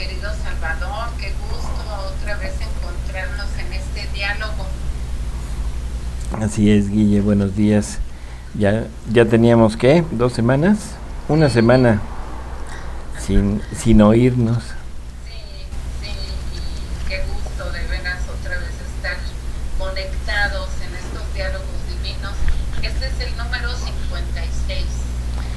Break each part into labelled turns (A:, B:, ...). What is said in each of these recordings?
A: querido Salvador, qué gusto otra vez encontrarnos en este diálogo.
B: Así es, Guille, buenos días. Ya teníamos, ¿qué? ¿2 semanas? Una
A: Sí,
B: semana
A: ajá,
B: sin oírnos.
A: sí, sí, y qué gusto de veras otra vez estar conectados en estos diálogos divinos. Este es el número 56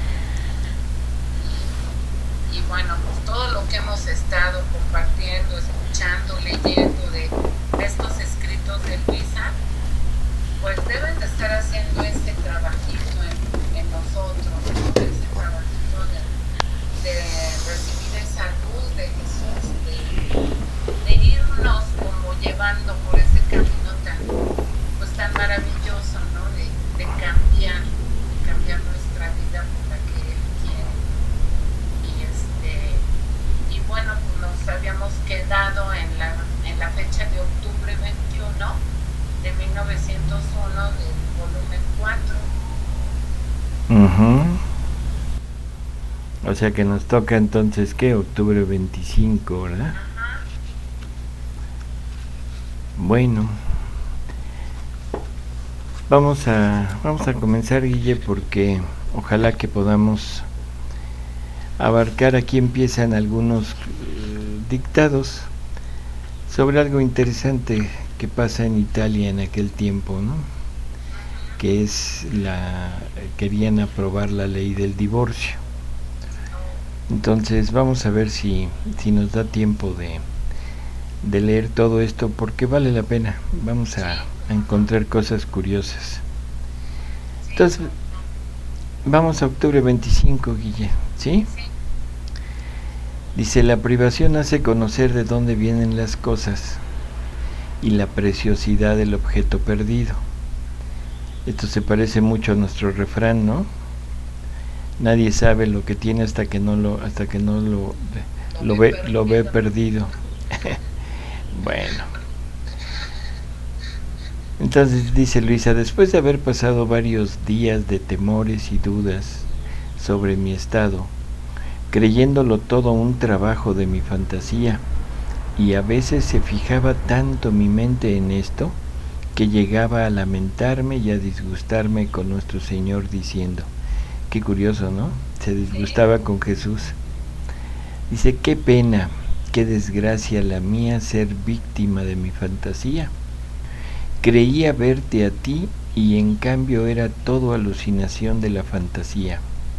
A: y bueno, pues todo lo que hemos estado compartiendo, escuchando, leyendo de estos escritos de Luisa, pues deben de estar haciendo ese trabajito en nosotros, ¿no? Ese trabajito de recibir esa luz de Jesús, de irnos como llevando por ese camino tan, pues tan maravilloso, ¿no? De cambiar nuestra vida por la que Él quiere. Y bueno, pues nos habíamos quedado en la fecha de octubre 21 de 1901 del volumen 4.
B: Ujú. O sea que nos toca entonces, ¿qué? Octubre 25, ¿verdad?
A: Ajá.
B: Bueno, vamos a comenzar, Guille, porque ojalá que podamos abarcar. Aquí empiezan algunos dictados sobre algo interesante que pasa en Italia en aquel tiempo, ¿no?
A: Uh-huh.
B: Que es querían aprobar la ley del divorcio.
A: Oh,
B: Entonces vamos a ver si nos da tiempo de leer todo esto, porque vale la pena. Vamos
A: sí,
B: a
A: cómo no.
B: encontrar cosas curiosas.
A: Sí,
B: Entonces
A: cómo no.
B: vamos a octubre 25, Guille, ¿sí?
A: Sí.
B: Dice: la privación hace conocer de dónde vienen las cosas y la preciosidad del objeto perdido. Esto se parece mucho a nuestro refrán, ¿no? Nadie sabe lo que tiene hasta que no
A: Lo ve
B: lo ve
A: perdido.
B: perdido. Bueno, entonces dice Luisa: después de haber pasado varios días de temores y dudas sobre mi estado, creyéndolo todo un trabajo de mi fantasía, y a veces se fijaba tanto mi mente en esto, que llegaba a lamentarme y a disgustarme con nuestro Señor, diciendo, qué curioso, ¿no? Se
A: Sí.
B: disgustaba con Jesús. Dice: qué pena, qué desgracia la mía ser víctima de mi fantasía. Creía verte a ti y en cambio era todo alucinación de la fantasía.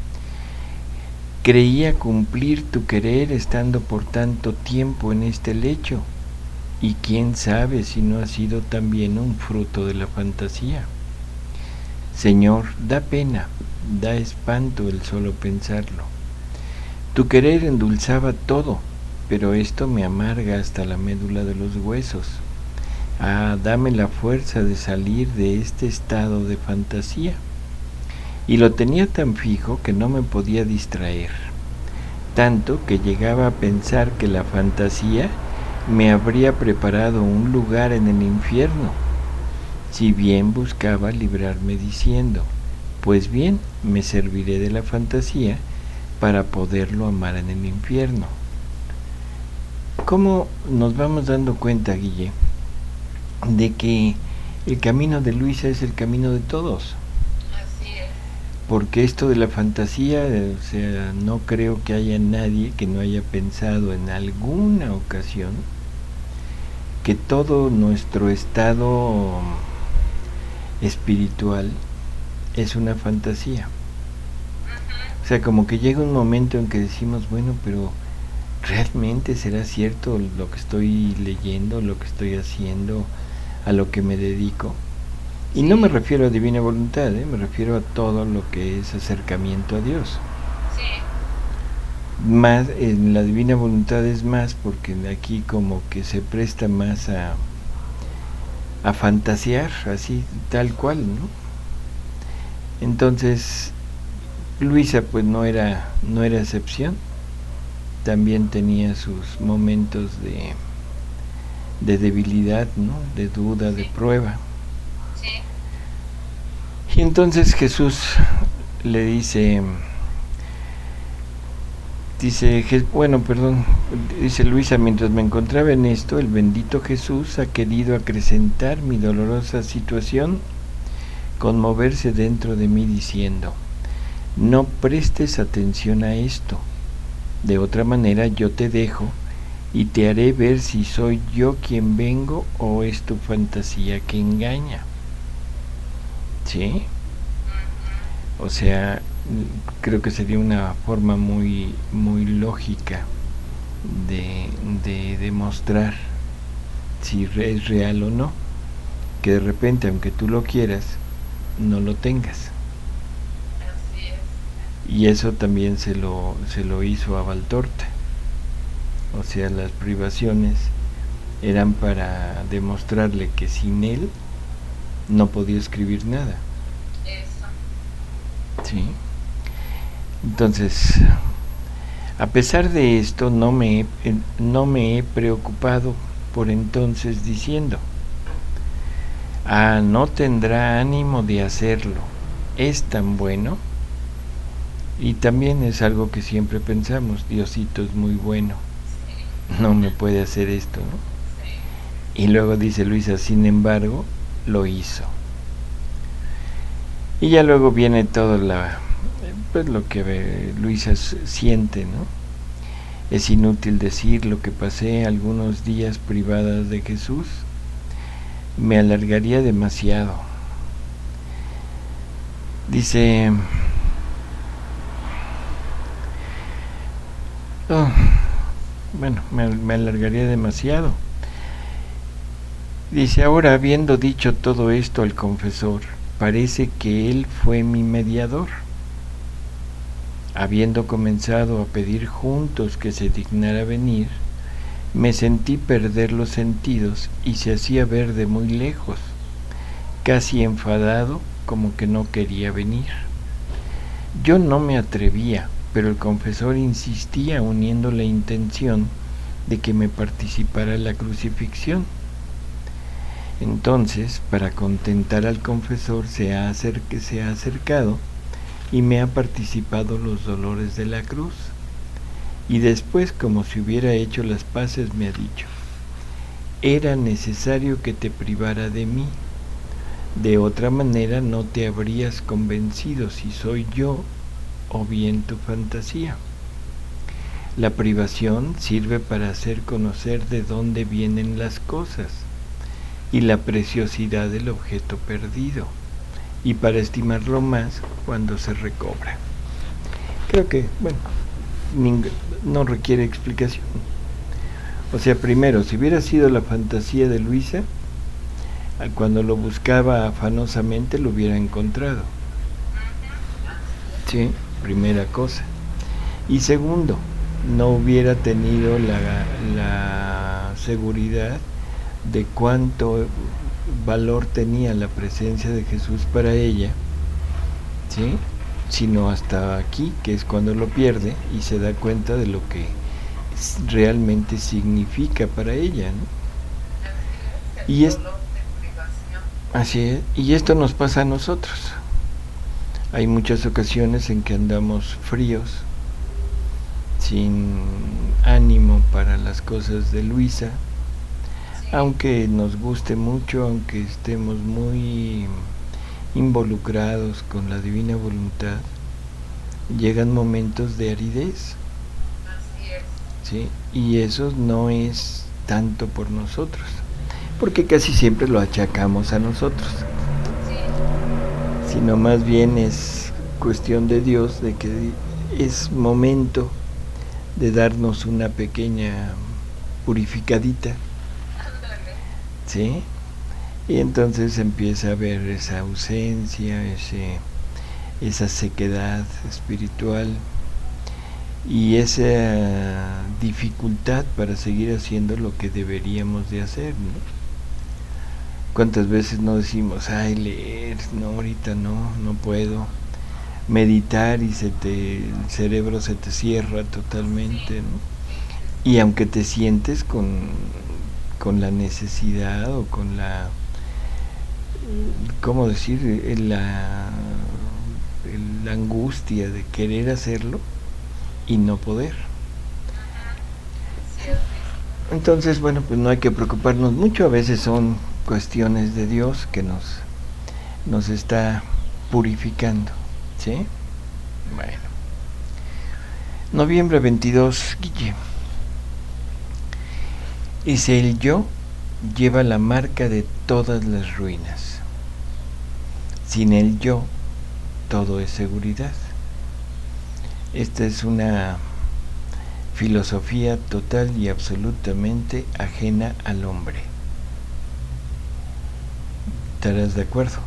B: Creía cumplir tu querer estando por tanto tiempo en este lecho, y quién sabe si no ha sido también un fruto de la fantasía. Señor, da pena, da espanto el solo pensarlo. Tu querer endulzaba todo, pero esto me amarga hasta la médula de los huesos. Ah, dame la fuerza de salir de este estado de fantasía. Y lo tenía tan fijo que no me podía distraer, tanto que llegaba a pensar que la fantasía me habría preparado un lugar en el infierno, si bien buscaba librarme diciendo, pues bien, me serviré de la fantasía para poderlo amar en el infierno. ¿Cómo nos vamos dando cuenta, Guille, de que el camino de Luisa es el camino de todos?
A: Así es.
B: Porque esto de la fantasía, o sea, no creo que haya nadie que no haya pensado en alguna ocasión que todo nuestro estado espiritual es una fantasía.
A: Uh-huh.
B: O sea, como que llega un momento en que decimos, bueno, pero ¿realmente será cierto lo que estoy leyendo, lo que estoy haciendo, a lo que me dedico? Y no me
A: Sí,
B: refiero a divina voluntad, me refiero a todo lo que es acercamiento a Dios.
A: sí,
B: Más en la divina voluntad es más, porque aquí como que se presta más a fantasear, así tal cual, ¿no? Entonces Luisa pues no era excepción, también tenía sus momentos de debilidad, ¿no? De duda, de
A: sí,
B: prueba.
A: sí.
B: Y entonces Jesús le dice: Dice, bueno, perdón, dice Luisa, mientras me encontraba en esto, el bendito Jesús ha querido acrecentar mi dolorosa situación, conmoverse dentro de mí diciendo, no prestes atención a esto, de otra manera yo te dejo y te haré ver si soy yo quien vengo o es tu fantasía que engaña. ¿Sí? O sea, creo que sería una forma muy lógica de demostrar si es real o no, que de repente, aunque tú lo quieras, no lo tengas.
A: Así es.
B: Y eso también se lo hizo a Valtorta. O sea, las privaciones eran para demostrarle que sin él no podía escribir nada.
A: Eso.
B: Sí. Entonces, a pesar de esto, no me he preocupado por entonces diciendo, no tendrá ánimo de hacerlo, es tan bueno. Y también es algo que siempre pensamos, Diosito es muy bueno, no me puede hacer esto, ¿no? Y luego dice Luisa, sin embargo, lo hizo. Y ya luego viene todo pues lo que Luisa siente, ¿no? Es inútil decir lo que pasé algunos días privadas de Jesús, me alargaría demasiado. Dice, bueno, me alargaría demasiado. Dice, ahora habiendo dicho todo esto al confesor, parece que él fue mi mediador. Habiendo comenzado a pedir juntos que se dignara venir, me sentí perder los sentidos y se hacía ver de muy lejos, casi enfadado, como que no quería venir. Yo no me atrevía, pero el confesor insistía uniendo la intención de que me participara en la crucifixión. Entonces, para contentar al confesor, se ha acercado y me ha participado los dolores de la cruz. Y después, como si hubiera hecho las paces, me ha dicho, era necesario que te privara de mí, de otra manera no te habrías convencido si soy yo o bien tu fantasía. La privación sirve para hacer conocer de dónde vienen las cosas y la preciosidad del objeto perdido, y para estimarlo más cuando se recobra. Creo que, bueno, no requiere explicación. O sea, primero, si hubiera sido la fantasía de Luisa, cuando lo buscaba afanosamente lo hubiera encontrado. Sí, primera cosa. Y segundo, no hubiera tenido la seguridad de cuánto valor tenía la presencia de Jesús para ella, ¿sí? Sino hasta aquí, que es cuando lo pierde y se da cuenta de lo que realmente significa para ella, ¿no? Y así es, y esto nos pasa a nosotros. Hay muchas ocasiones en que andamos fríos, sin ánimo para las cosas de Luisa, aunque nos guste mucho, aunque estemos muy involucrados con la divina voluntad, llegan momentos de aridez.
A: Así es.
B: ¿Sí? Y eso no es tanto por nosotros, porque casi siempre lo achacamos a nosotros, sino más bien es cuestión de Dios, de que es momento de darnos una pequeña purificadita, ¿sí? Y entonces empieza a haber esa ausencia, esa sequedad espiritual y esa dificultad para seguir haciendo lo que deberíamos de hacer, ¿no? ¿Cuántas veces no decimos, leer, no, ahorita no puedo, meditar, y el cerebro se te cierra totalmente, ¿no? Y aunque te sientes con la necesidad o con la, ¿cómo decir?, la angustia de querer hacerlo y no poder. Entonces, bueno, pues no hay que preocuparnos mucho, a veces son cuestiones de Dios que nos está purificando, ¿sí? Bueno. Noviembre 22, Guille. Dice, el yo lleva la marca de todas las ruinas. Sin el yo, todo es seguridad. Esta es una filosofía total y absolutamente ajena al hombre. ¿Estarás de acuerdo?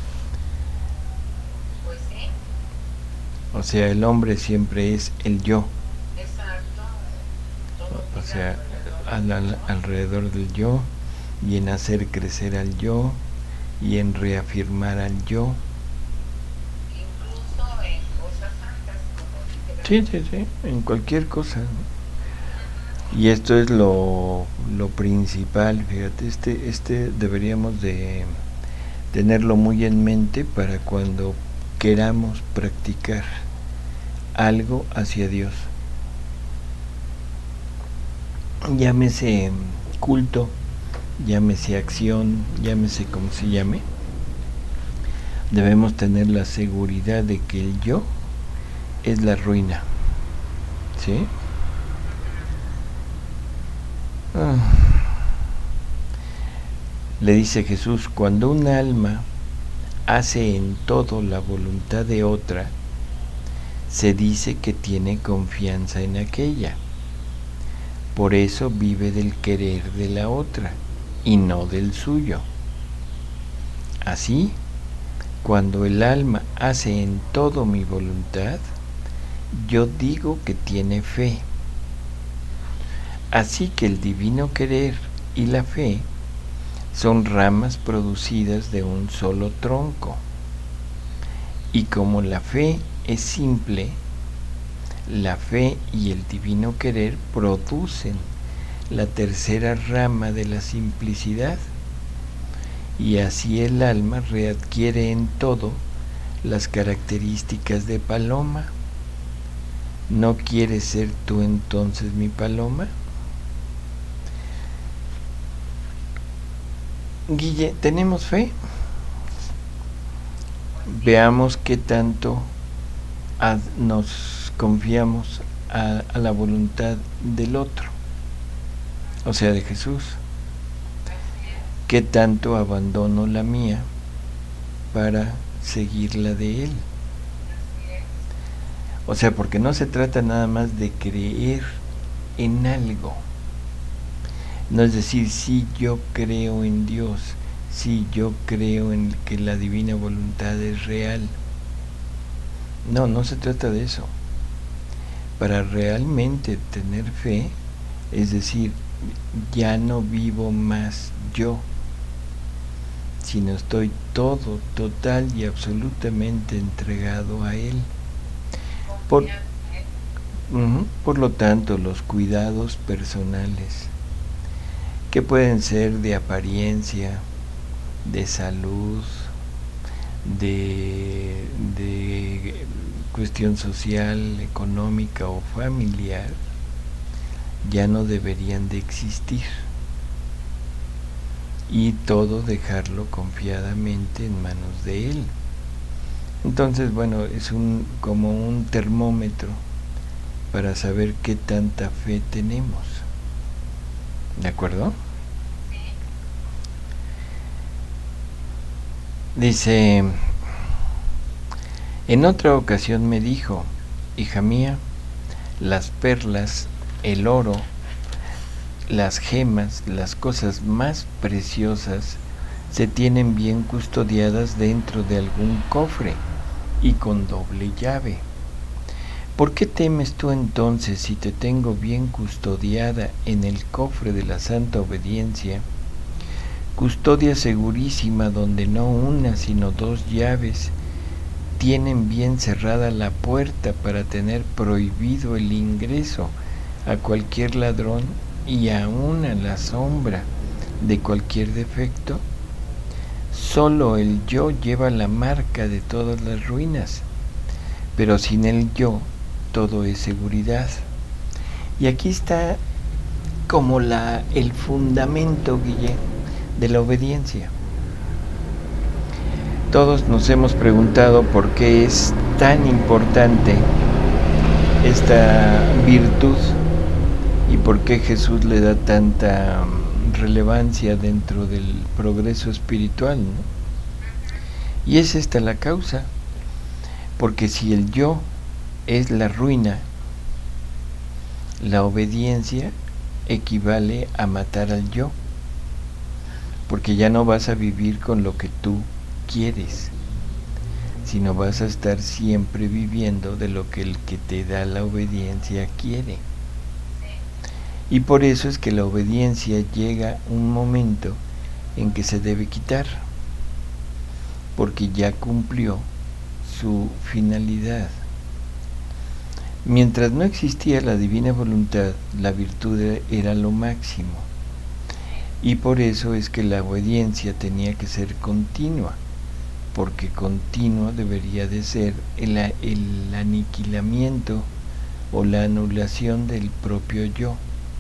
A: Pues sí.
B: O sea, el hombre siempre es el yo.
A: Exacto. Todo
B: O sea,
A: alrededor.
B: alrededor del yo, y en hacer crecer al yo, y en reafirmar al yo.
A: Incluso en cosas santas, como
B: Sí, sí, sí, en cualquier cosa. Y esto es lo principal, fíjate, este deberíamos de tenerlo muy en mente para cuando queramos practicar algo hacia Dios. Llámese culto, llámese acción, llámese como se llame. Debemos tener la seguridad de que el yo es la ruina. ¿Sí? Le dice Jesús, cuando un alma hace en todo la voluntad de otra, se dice que tiene confianza en aquella. Por eso vive del querer de la otra y no del suyo. Así, cuando el alma hace en todo mi voluntad, yo digo que tiene fe. Así que el divino querer y la fe son ramas producidas de un solo tronco. Y como la fe es simple, la fe y el divino querer producen la tercera rama de la simplicidad, y así el alma readquiere en todo las características de paloma. ¿No quieres ser tú entonces mi paloma? Guille, ¿tenemos fe? Veamos qué tanto nos confiamos a la voluntad del otro, o sea, de Jesús. ¿Qué tanto abandono la mía para seguir la de Él? O sea, porque no se trata nada más de creer en algo. No es decir, sí, yo creo en Dios, sí, yo creo en que la divina voluntad es real. No, no se trata de eso. Para realmente tener fe, es decir, ya no vivo más yo, sino estoy todo, total y absolutamente entregado a Él. Por lo tanto, los cuidados personales, que pueden ser de apariencia, de salud, de cuestión social, económica o familiar, ya no deberían de existir, y todo dejarlo confiadamente en manos de Él. Entonces, bueno, es como un termómetro para saber qué tanta fe tenemos. ¿De acuerdo?
A: Sí.
B: Dice, en otra ocasión me dijo, hija mía, las perlas, el oro, las gemas, las cosas más preciosas se tienen bien custodiadas dentro de algún cofre y con doble llave. ¿Por qué temes tú entonces si te tengo bien custodiada en el cofre de la santa obediencia? Custodia segurísima donde no una sino dos llaves tienen bien cerrada la puerta para tener prohibido el ingreso a cualquier ladrón y aún a la sombra de cualquier defecto. Solo el yo lleva la marca de todas las ruinas, pero sin el yo todo es seguridad. Y aquí está como el fundamento, Guille, de la obediencia. Todos nos hemos preguntado por qué es tan importante esta virtud y por qué Jesús le da tanta relevancia dentro del progreso espiritual, ¿no? Y es esta la causa, porque si el yo es la ruina, la obediencia equivale a matar al yo, porque ya no vas a vivir con lo que tú quieres, sino vas a estar siempre viviendo de lo que el que te da la obediencia quiere. Y por eso es que la obediencia llega un momento en que se debe quitar, porque ya cumplió su finalidad. Mientras no existía la divina voluntad, la virtud era lo máximo. Y por eso es que la obediencia tenía que ser continua, porque continuo debería de ser el aniquilamiento o la anulación del propio yo.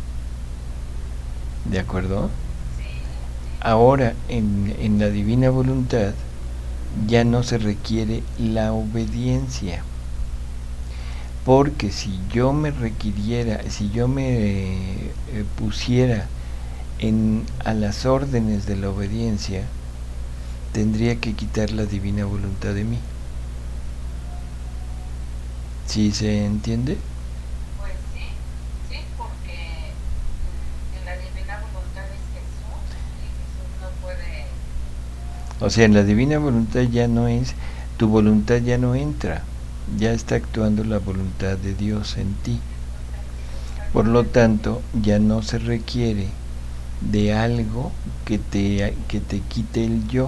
B: ¿De acuerdo? Ahora, en la divina voluntad, ya no se requiere la obediencia. Porque si yo me pusiera a las órdenes de la obediencia, tendría que quitar la divina voluntad de mí. ¿Sí se entiende?
A: Pues sí, porque en la divina voluntad es Jesús y Jesús no puede.
B: O sea, en la divina voluntad ya no es, tu voluntad ya no entra, ya está actuando la voluntad de Dios en ti. Por lo tanto, ya no se requiere de algo que te quite el yo.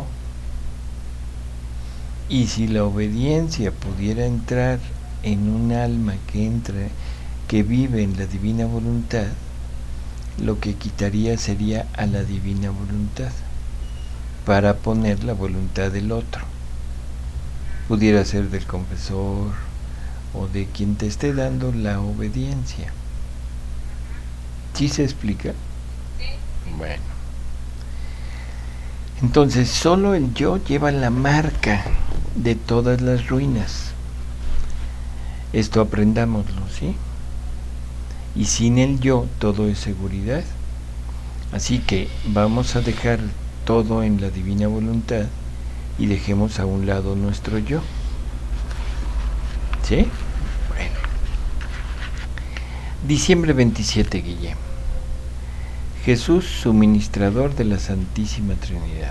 B: Y si la obediencia pudiera entrar en un alma que vive en la divina voluntad, lo que quitaría sería a la divina voluntad para poner la voluntad del otro. Pudiera ser del confesor o de quien te esté dando la obediencia. ¿Sí se explica? Bueno. Entonces, solo el yo lleva la marca de todas las ruinas. Esto aprendámoslo, ¿sí? Y sin el yo, todo es seguridad. Así que vamos a dejar todo en la divina voluntad y dejemos a un lado nuestro yo. ¿Sí? Bueno. Diciembre 27, Guillem. Jesús, suministrador de la Santísima Trinidad.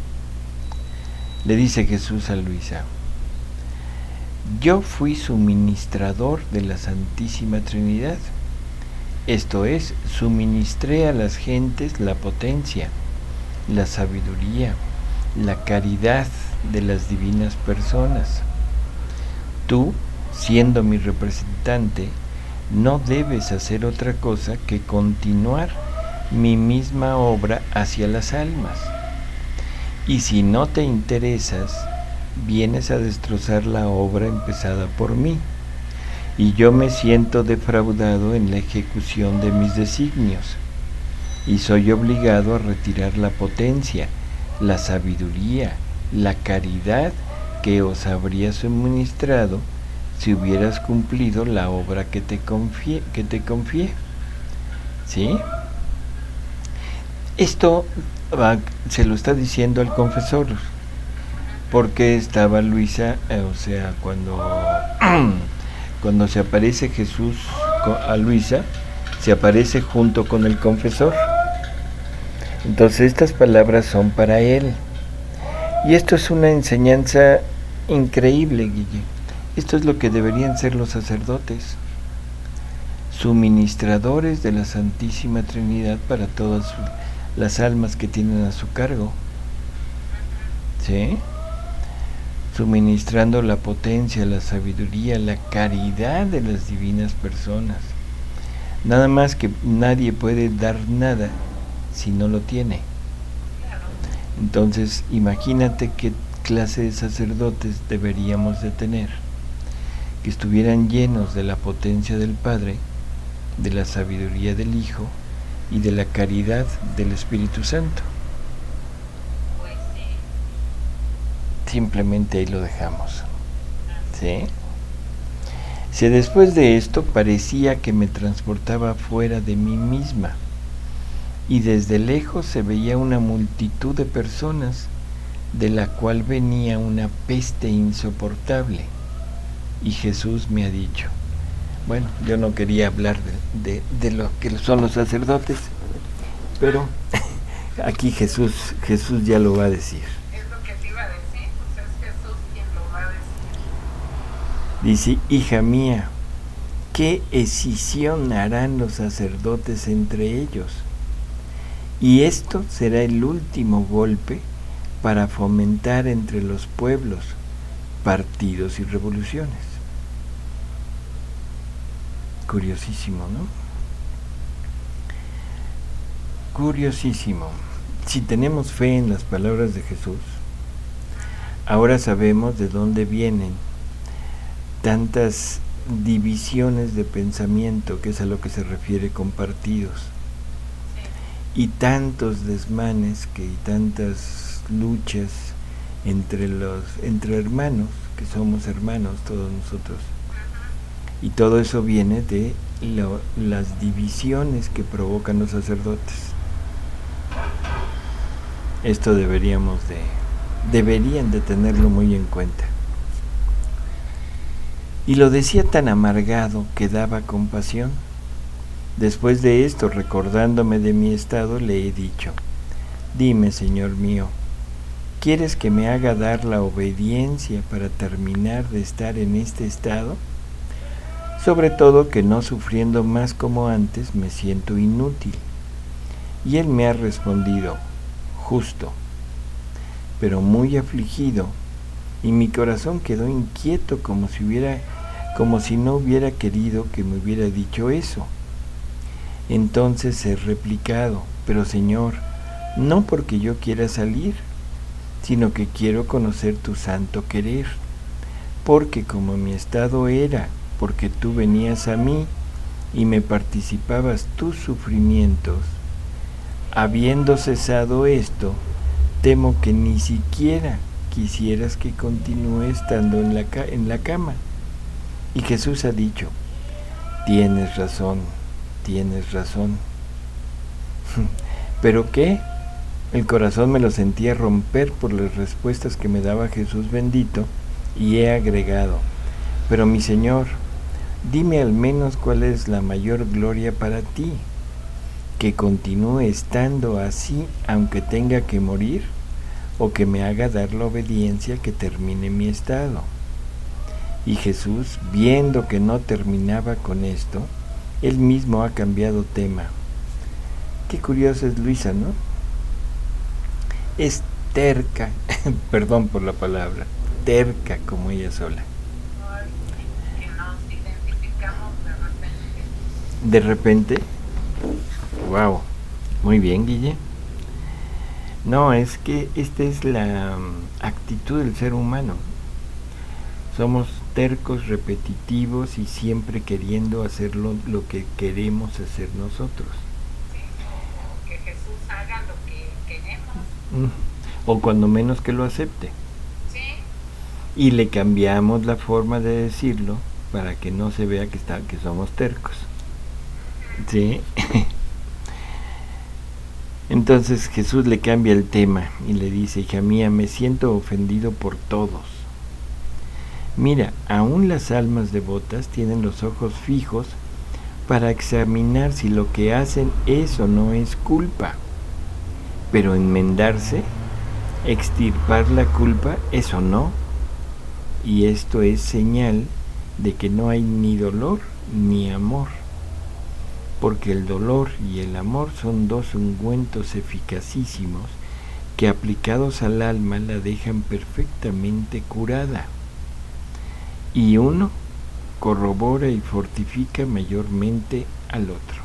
B: Le dice Jesús a Luisa: yo fui suministrador de la Santísima Trinidad. Esto es, suministré a las gentes la potencia, la sabiduría, la caridad de las divinas personas. Tú, siendo mi representante, no debes hacer otra cosa que continuar mi misma obra hacia las almas. Y si no te interesas, vienes a destrozar la obra empezada por mí, y yo me siento defraudado en la ejecución de mis designios, y soy obligado a retirar la potencia, la sabiduría, la caridad que os habría suministrado si hubieras cumplido la obra que te confié. ¿Sí? Esto se lo está diciendo al confesor, porque estaba Luisa, o sea, cuando se aparece Jesús a Luisa, se aparece junto con el confesor. Entonces estas palabras son para él. Y esto es una enseñanza increíble, Guille. Esto es lo que deberían ser los sacerdotes, suministradores de la Santísima Trinidad para todas las almas que tienen a su cargo. ¿Sí? Suministrando la potencia, la sabiduría, la caridad de las divinas personas. Nada más que nadie puede dar nada si no lo tiene. Entonces, imagínate qué clase de sacerdotes deberíamos de tener, que estuvieran llenos de la potencia del Padre, de la sabiduría del Hijo y de la caridad del Espíritu Santo.
A: Pues sí.
B: Simplemente ahí lo dejamos. ¿Sí? Si después de esto parecía que me transportaba fuera de mí misma, y desde lejos se veía una multitud de personas, de la cual venía una peste insoportable. Y Jesús me ha dicho, bueno, yo no quería hablar de lo que son los sacerdotes, pero aquí Jesús ya lo va a decir.
A: Es lo que te iba a decir, pues es Jesús quien lo va a decir.
B: Dice, hija mía, ¿qué escisión harán los sacerdotes entre ellos? Y esto será el último golpe para fomentar entre los pueblos partidos y revoluciones. Curiosísimo, ¿no? Curiosísimo. Si tenemos fe en las palabras de Jesús, ahora sabemos de dónde vienen tantas divisiones de pensamiento, que es a lo que se refiere con partidos, y tantos desmanes y tantas luchas entre hermanos, que somos hermanos todos nosotros. Y todo eso viene de las divisiones que provocan los sacerdotes. Esto deberían de tenerlo muy en cuenta. Y lo decía tan amargado que daba compasión. Después de esto, recordándome de mi estado, le he dicho, dime, Señor mío, ¿quieres que me haga dar la obediencia para terminar de estar en este estado? Sobre todo que no sufriendo más como antes me siento inútil. Y él me ha respondido, justo, pero muy afligido, y mi corazón quedó inquieto como si no hubiera querido que me hubiera dicho eso. Entonces he replicado, pero Señor, no porque yo quiera salir, sino que quiero conocer tu santo querer, porque como mi estado era, porque tú venías a mí y me participabas tus sufrimientos, habiendo cesado esto, temo que ni siquiera quisieras que continúe estando en la cama. Y Jesús ha dicho, tienes razón. ¿Pero qué? El corazón me lo sentía romper por las respuestas que me daba Jesús bendito, y he agregado, pero mi Señor, dime al menos cuál es la mayor gloria para ti, que continúe estando así aunque tenga que morir, o que me haga dar la obediencia que termine mi estado. Y Jesús, viendo que no terminaba con esto, él mismo ha cambiado tema. Qué curiosa es Luisa, ¿no? Es terca, perdón por la palabra, terca como ella sola.
A: Que nos identificamos de repente.
B: De repente, wow, muy bien, Guille. No, es que esta es la actitud del ser humano. Somos tercos, repetitivos y siempre queriendo hacer lo que queremos hacer nosotros.
A: Sí, o que Jesús haga lo que queremos.
B: O cuando menos que lo acepte.
A: Sí.
B: Y le cambiamos la forma de decirlo para que no se vea que somos tercos. ¿Sí? Entonces Jesús le cambia el tema y le dice, hija mía, me siento ofendido por todos. Mira, aún las almas devotas tienen los ojos fijos para examinar si lo que hacen es o no es culpa. Pero enmendarse, extirpar la culpa, eso no. Y esto es señal de que no hay ni dolor ni amor. Porque el dolor y el amor son dos ungüentos eficacísimos que aplicados al alma la dejan perfectamente curada. Y uno corrobora y fortifica mayormente al otro.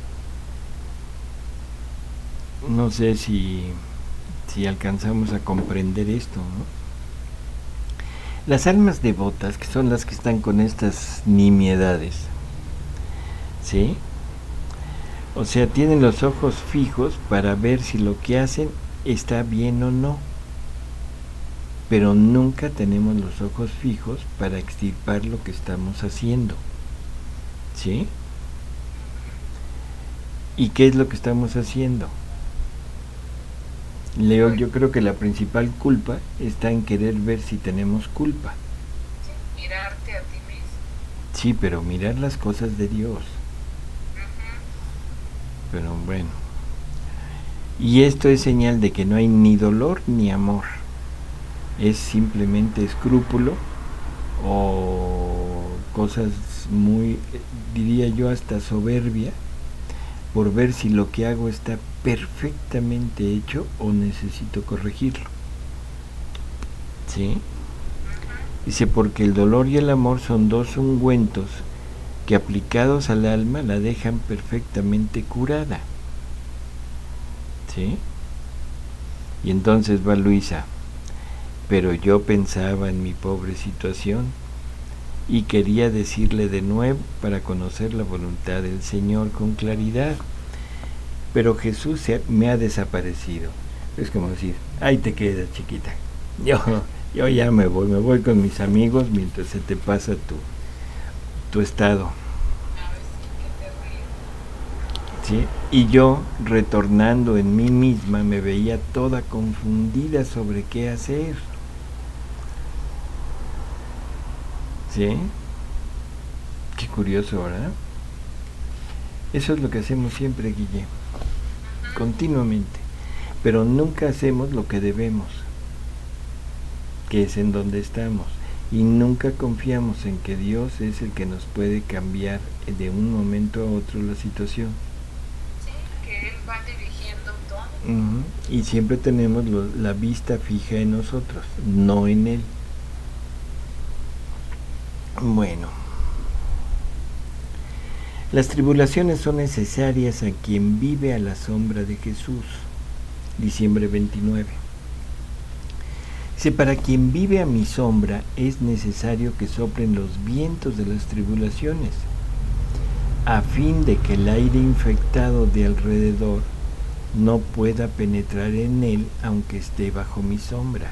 B: No sé si alcanzamos a comprender esto, ¿no? Las almas devotas, que son las que están con estas nimiedades, ¿sí? O sea, tienen los ojos fijos para ver si lo que hacen está bien o no. Pero nunca tenemos los ojos fijos para extirpar lo que estamos haciendo. ¿Sí? ¿Y qué es lo que estamos haciendo? Leo, yo creo que la principal culpa está en querer ver si tenemos culpa.
A: Sí, mirarte a ti mismo.
B: Sí, pero mirar las cosas de Dios. Pero bueno. Y esto es señal de que no hay ni dolor ni amor. Es simplemente escrúpulo o cosas muy, diría yo, hasta soberbia, por ver si lo que hago está perfectamente hecho o necesito corregirlo. ¿Sí? Dice, porque el dolor y el amor son dos ungüentos que aplicados al alma la dejan perfectamente curada. ¿Sí? Y entonces va Luisa, pero yo pensaba en mi pobre situación y quería decirle de nuevo para conocer la voluntad del Señor con claridad, pero Jesús me ha desaparecido. Es como decir, ahí te quedas, chiquita, yo ya me voy con mis amigos mientras se te pasa tu estado. ¿Sí? Y yo, retornando en mí misma, me veía toda confundida sobre qué hacer. ¿Sí? Qué curioso, ¿verdad? Eso es lo que hacemos siempre, Guille, continuamente, pero nunca hacemos lo que debemos, que es en donde estamos, y nunca confiamos en que Dios es el que nos puede cambiar de un momento a otro la situación.
A: Que Él va dirigiendo todo.
B: Y siempre tenemos la vista fija en nosotros, no en Él. Bueno, las tribulaciones son necesarias a quien vive a la sombra de Jesús. Diciembre 29. Dice, para quien vive a mi sombra es necesario que soplen los vientos de las tribulaciones, a fin de que el aire infectado de alrededor no pueda penetrar en él aunque esté bajo mi sombra.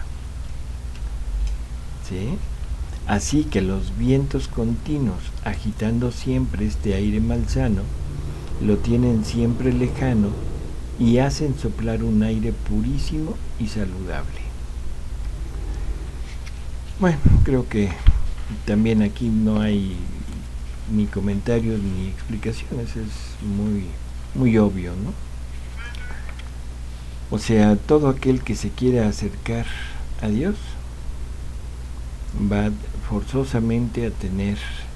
B: ¿Sí? Así que los vientos continuos, agitando siempre este aire malsano, lo tienen siempre lejano y hacen soplar un aire purísimo y saludable. Bueno, creo que también aquí no hay ni comentarios ni explicaciones, es muy obvio, ¿no? O sea, todo aquel que se quiera acercar a Dios va forzosamente a tener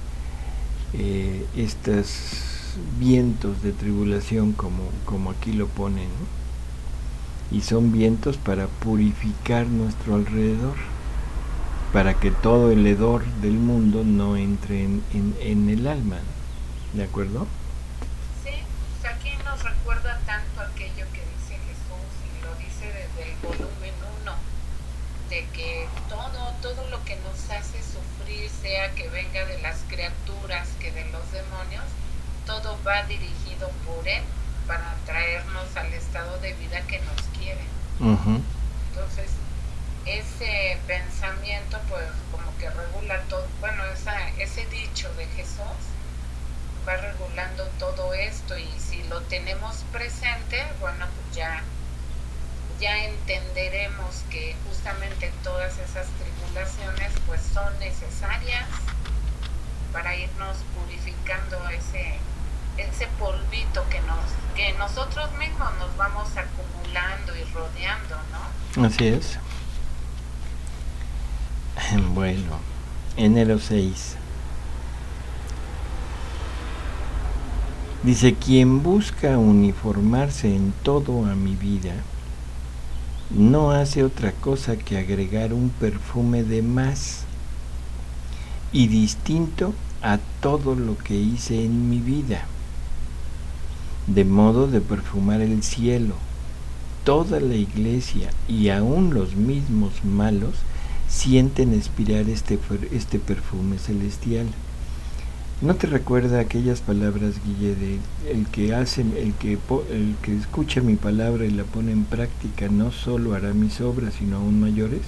B: estos vientos de tribulación como aquí lo ponen, ¿no? Y son vientos para purificar nuestro alrededor, para que todo el hedor del mundo no entre en el alma, ¿de acuerdo?
A: Sí, pues aquí nos recuerda tanto aquello que dice Jesús, y lo dice desde el volumen 1, de que todo lo que nos hace sufrir, sea que venga de las criaturas que de los demonios, todo va dirigido por Él para traernos al estado de vida que nos quiere. Entonces, ese pensamiento pues como que regula todo, bueno, ese dicho de Jesús va regulando todo esto, y si lo tenemos presente, bueno, pues ya entenderemos que justamente todas esas tribulaciones pues son necesarias para irnos purificando ese polvito que nosotros mismos nos vamos acumulando y rodeando, ¿no?
B: Así es. Bueno, enero 6. Dice, quien busca uniformarse en todo a mi vida, no hace otra cosa que agregar un perfume de más y distinto a todo lo que hice en mi vida, de modo de perfumar el cielo, toda la iglesia y aún los mismos malos sienten expirar este perfume celestial. ¿No te recuerda aquellas palabras, Guille, de el que escucha mi palabra y la pone en práctica no solo hará mis obras, sino aún mayores?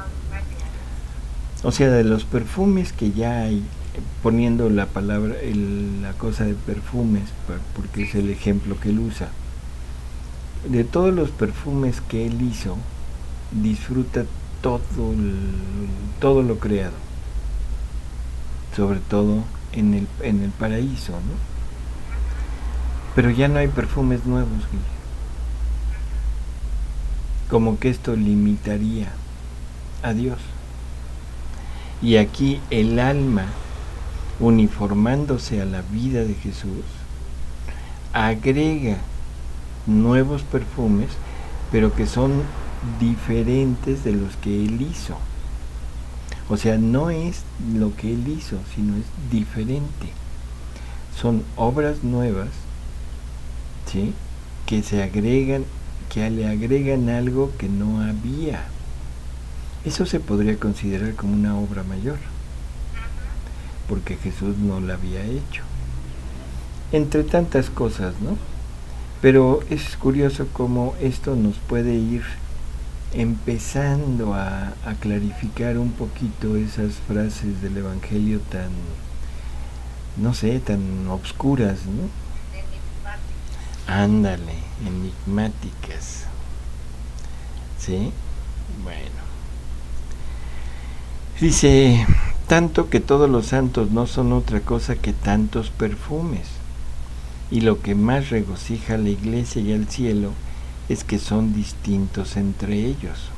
B: O sea, de los perfumes que ya hay, poniendo la palabra, la cosa de perfumes, porque es el ejemplo que él usa. De todos los perfumes que él hizo, disfruta todo lo creado, sobre todo en el paraíso, ¿no? Pero ya no hay perfumes nuevos, Guille. Como que esto limitaría a Dios. Y aquí el alma, uniformándose a la vida de Jesús, agrega nuevos perfumes, pero que son diferentes de los que él hizo. O sea, no es lo que él hizo, sino es diferente. Son obras nuevas, ¿sí?, que se agregan, que le agregan algo que no había. Eso se podría considerar como una obra mayor, porque Jesús no la había hecho. Entre tantas cosas, ¿no? Pero es curioso cómo esto nos puede ir empezando a clarificar un poquito esas frases del Evangelio tan, no sé, tan obscuras, ¿no? Ándale, enigmáticas. ¿Sí? Bueno. Dice, tanto que todos los santos no son otra cosa que tantos perfumes. Y lo que más regocija a la iglesia y al cielo es que son distintos entre ellos.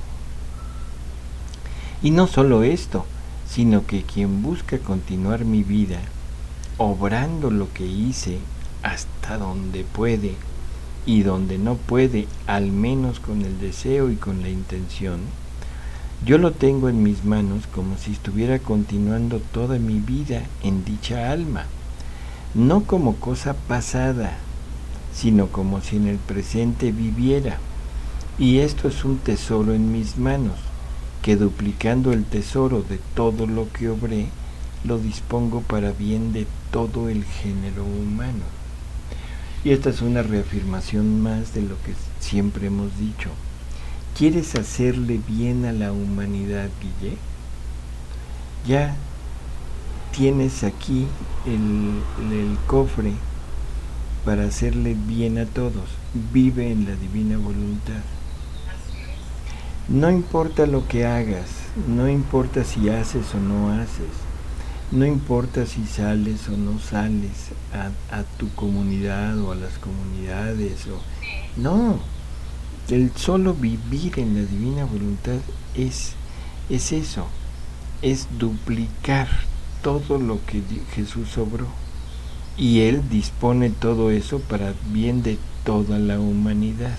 B: Y no solo esto, sino que quien busca continuar mi vida, obrando lo que hice hasta donde puede, y donde no puede, al menos con el deseo y con la intención, yo lo tengo en mis manos como si estuviera continuando toda mi vida en dicha alma, no como cosa pasada, sino como si en el presente viviera. Y esto es un tesoro en mis manos, que duplicando el tesoro de todo lo que obré, lo dispongo para bien de todo el género humano. Y esta es una reafirmación más de lo que siempre hemos dicho. ¿Quieres hacerle bien a la humanidad, Guille? Ya tienes aquí el cofre para hacerle bien a todos. Vive en la divina voluntad. No importa lo que hagas, no importa si haces o no haces, no importa si sales o no sales a tu comunidad o a las comunidades, no, el solo vivir en la divina voluntad es eso, es duplicar todo lo que Jesús obró, y Él dispone todo eso para bien de toda la humanidad.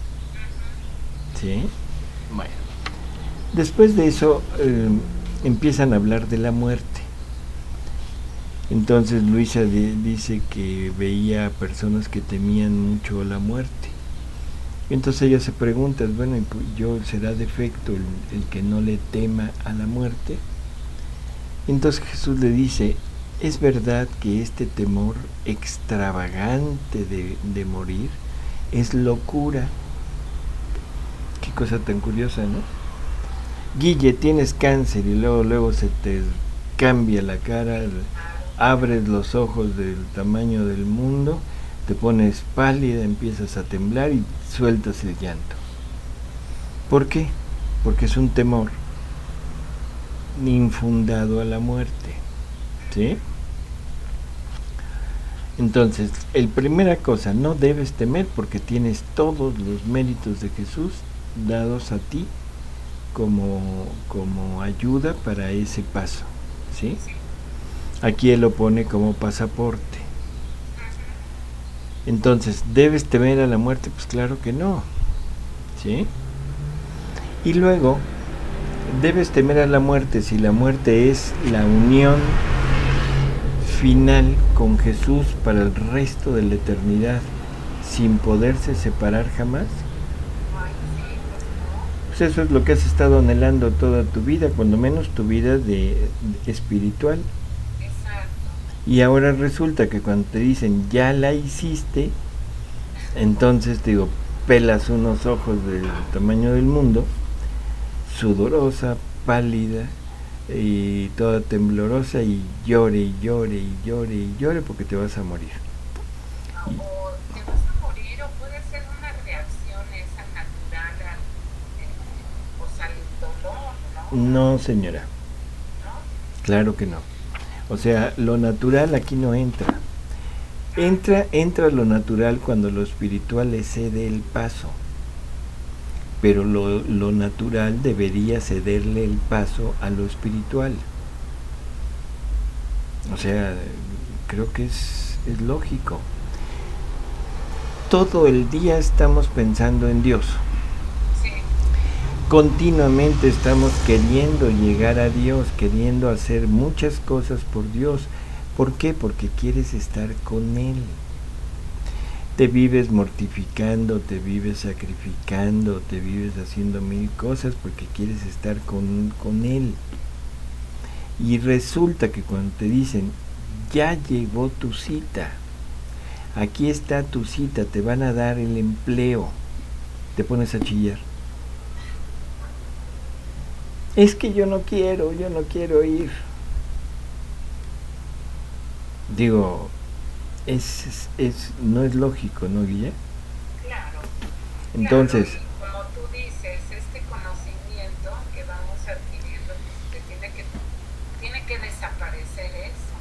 B: ¿Sí? Bueno, después de eso empiezan a hablar de la muerte. Entonces Luisa dice que veía personas que temían mucho la muerte. Entonces ella se pregunta, bueno, ¿será defecto el que no le tema a la muerte? Entonces Jesús le dice, es verdad que este temor extravagante de morir es locura. Qué cosa tan curiosa, ¿no? Guille, tienes cáncer y luego se te cambia la cara, abres los ojos del tamaño del mundo, te pones pálida, empiezas a temblar y sueltas el llanto. ¿Por qué? Porque es un temor infundado a la muerte, ¿sí? Entonces, primera cosa, no debes temer porque tienes todos los méritos de Jesús dados a ti como ayuda para ese paso, ¿sí? Aquí él lo pone como pasaporte. Entonces, ¿debes temer a la muerte? Pues claro que no, ¿sí? Y luego, debes temer a la muerte si la muerte es la unión final con Jesús para el resto de la eternidad, sin poderse separar jamás. Pues eso es lo que has estado anhelando toda tu vida, cuando menos tu vida de espiritual.
A: Exacto.
B: Y ahora resulta que cuando te dicen ya la hiciste, entonces te digo, pelas unos ojos del tamaño del mundo, sudorosa, pálida y toda temblorosa, y llore y llore y llore y llore porque te vas a morir.
A: O te vas a morir, o puede ser una reacción esa natural al dolor, ¿no?
B: No, señora,
A: ¿No?
B: claro que no. O sea, lo natural aquí no entra. Entra lo natural cuando lo espiritual le cede el paso. Pero lo natural debería cederle el paso a lo espiritual. O sea, creo que es lógico. Todo el día estamos pensando en Dios.
A: Sí.
B: Continuamente estamos queriendo llegar a Dios, queriendo hacer muchas cosas por Dios. ¿Por qué? Porque quieres estar con Él. Te vives mortificando, te vives sacrificando, te vives haciendo mil cosas porque quieres estar con Él. Y resulta que cuando te dicen, ya llegó tu cita, aquí está tu cita, te van a dar el empleo, te pones a chillar. Es que yo no quiero ir. Digo, no es lógico, ¿no, Guille?
A: Claro.
B: Entonces,
A: claro, y como tú dices, este conocimiento que vamos adquiriendo, pues tiene que desaparecer eso.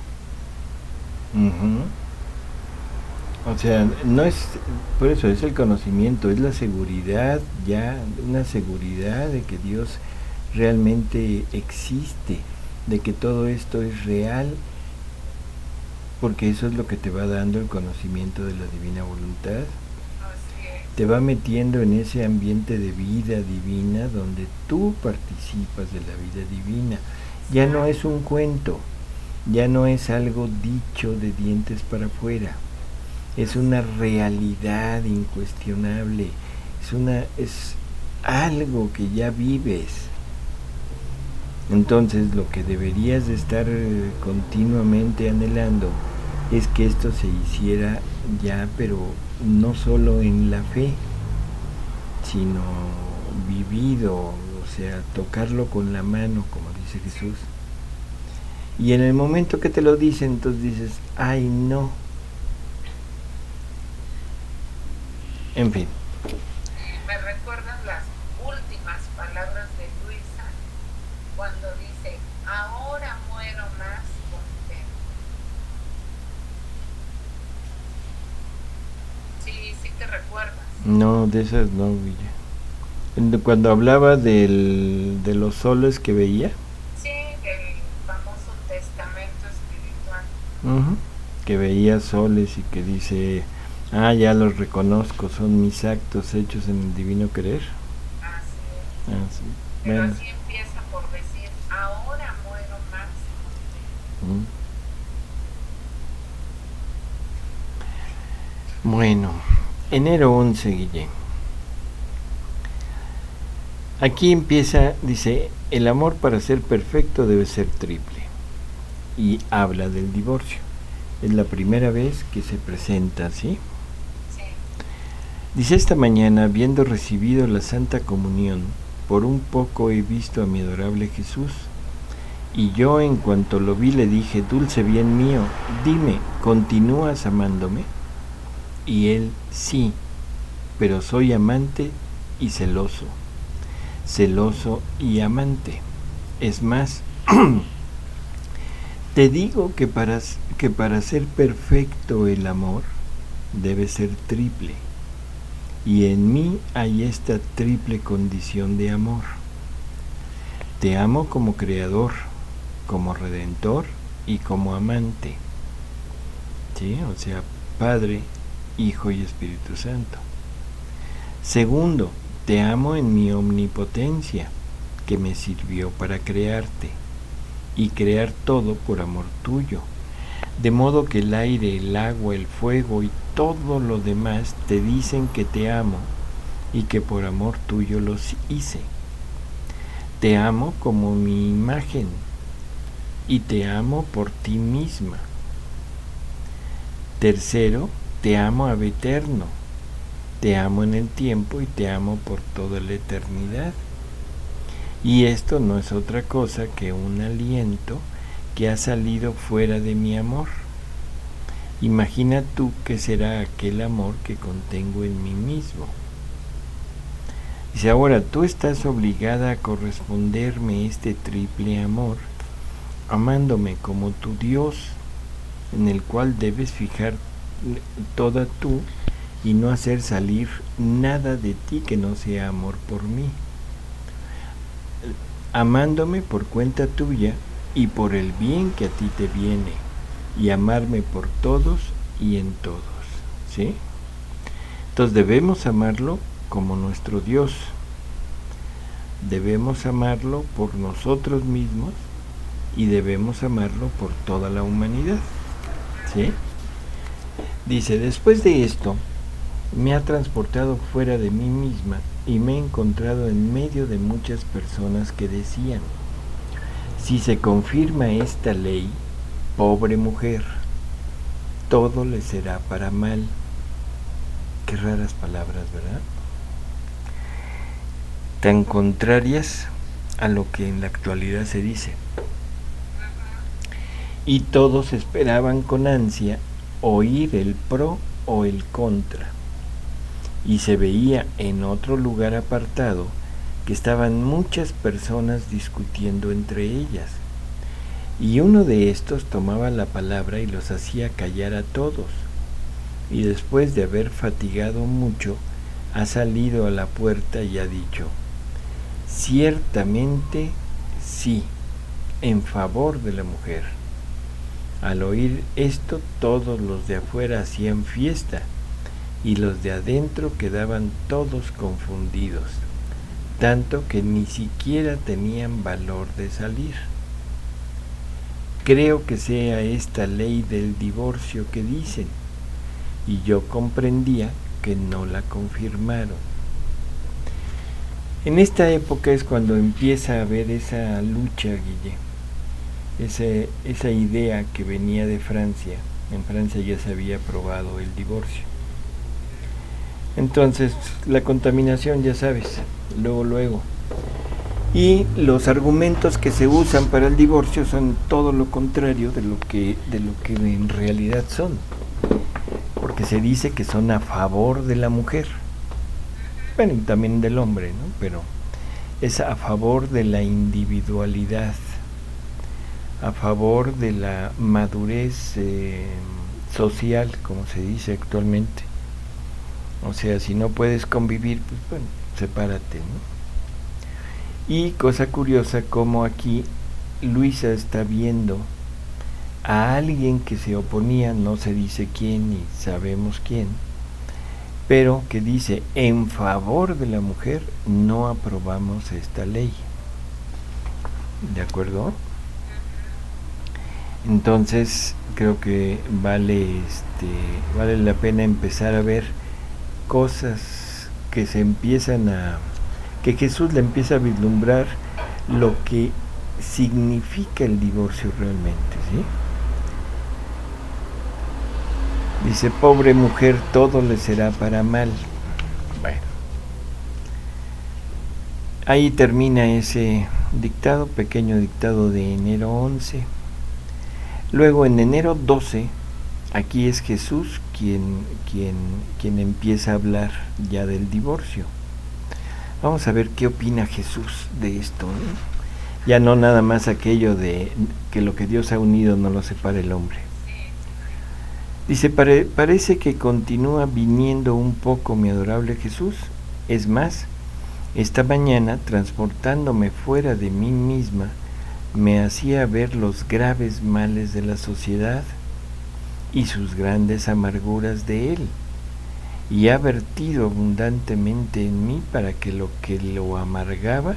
B: O sea, no es, por eso es el conocimiento, es la seguridad, ya, una seguridad de que Dios realmente existe, de que todo esto es real, porque eso es lo que te va dando el conocimiento de la divina voluntad. Te va metiendo en ese ambiente de vida divina donde tú participas de la vida divina. Ya no es un cuento, ya no es algo dicho de dientes para afuera, es una realidad incuestionable, es algo que ya vives. Entonces lo que deberías de estar continuamente anhelando es que esto se hiciera ya, pero no solo en la fe, sino vivido, o sea, tocarlo con la mano, como dice Jesús. Y en el momento que te lo dicen, entonces dices, ay no. En fin.
A: Me recuerdan las últimas palabras de Luisa cuando dice, ahora muero más contento. Sí te recuerdas.
B: No, de esas no, Guille. Cuando hablaba de los soles que veía.
A: Sí, del famoso testamento espiritual.
B: Que veía soles y que dice, ya los reconozco, son mis actos hechos en el divino querer.
A: Así es.
B: Sí.
A: Pero
B: Bueno.
A: así empieza por decir, ahora muero más contento.
B: Bueno, enero 11, Guille. Aquí empieza, dice, el amor para ser perfecto debe ser triple. Y habla del divorcio. Es la primera vez que se presenta, ¿sí?
A: Sí.
B: Dice, esta mañana, habiendo recibido la Santa Comunión, por un poco he visto a mi adorable Jesús, y yo en cuanto lo vi le dije, dulce bien mío, dime, ¿continúas amándome? Y él, sí, pero soy amante y celoso y amante. Es más, te digo que para ser perfecto el amor debe ser triple, y en mí hay esta triple condición de amor. Te amo como creador, como redentor y como amante. ¿Sí? O sea, Padre, Hijo y Espíritu Santo. Segundo, te amo en mi omnipotencia, que me sirvió para crearte y crear todo por amor tuyo, de modo que el aire, el agua, el fuego y todo lo demás te dicen que te amo y que por amor tuyo los hice. Te amo como mi imagen y te amo por ti misma, Tercero, te amo ab eterno. Te amo en el tiempo y te amo por toda la eternidad. Y esto no es otra cosa que un aliento que ha salido fuera de mi amor. Imagina tú qué será aquel amor que contengo en mí mismo. Dice, ahora tú estás obligada a corresponderme este triple amor, amándome como tu Dios, en el cual debes fijar toda tú y no hacer salir nada de ti que no sea amor por mí. Amándome por cuenta tuya y por el bien que a ti te viene, y amarme por todos y en todos, ¿sí? Entonces debemos amarlo como nuestro Dios. Debemos amarlo por nosotros mismos y debemos amarlo por toda la humanidad, ¿sí? Dice, después de esto, me ha transportado fuera de mí misma y me he encontrado en medio de muchas personas que decían, si se confirma esta ley, pobre mujer, todo le será para mal. Qué raras palabras, ¿verdad? Tan contrarias a lo que en la actualidad se dice. Y todos esperaban con ansia oír el pro o el contra. Y se veía en otro lugar apartado que estaban muchas personas discutiendo entre ellas. Y uno de estos tomaba la palabra y los hacía callar a todos. Y después de haber fatigado mucho, ha salido a la puerta y ha dicho, ciertamente sí, en favor de la mujer. Al oír esto, todos los de afuera hacían fiesta, y los de adentro quedaban todos confundidos, tanto que ni siquiera tenían valor de salir. Creo que sea esta ley del divorcio que dicen, y yo comprendía que no la confirmaron. En esta época es cuando empieza a haber esa lucha, Guille, esa idea que venía de Francia. En Francia ya se había aprobado el divorcio. Entonces, la contaminación, ya sabes, luego. Y los argumentos que se usan para el divorcio son todo lo contrario de lo que en realidad son. Porque se dice que son a favor de la mujer. Bueno, y también del hombre, ¿no? Pero es a favor de la individualidad, a favor de la madurez social, como se dice actualmente. O sea, si no puedes convivir, pues bueno, sepárate, ¿no? Y cosa curiosa, como aquí Luisa está viendo a alguien que se oponía, no se dice quién ni sabemos quién, pero que dice, en favor de la mujer no aprobamos esta ley. ¿De acuerdo? Entonces creo que vale la pena empezar a ver cosas que se empiezan que Jesús le empieza a vislumbrar lo que significa el divorcio realmente, ¿sí? Dice, pobre mujer, todo le será para mal. Bueno, ahí termina ese dictado, pequeño dictado de enero 11. Luego en enero 12, aquí es Jesús quien empieza a hablar ya del divorcio. Vamos a ver qué opina Jesús de esto, ¿no? Ya no nada más aquello de que lo que Dios ha unido no lo separa el hombre. Dice, parece que continúa viniendo un poco mi adorable Jesús. Es más, esta mañana, transportándome fuera de mí misma, me hacía ver los graves males de la sociedad y sus grandes amarguras de él, y ha vertido abundantemente en mí para que lo amargaba,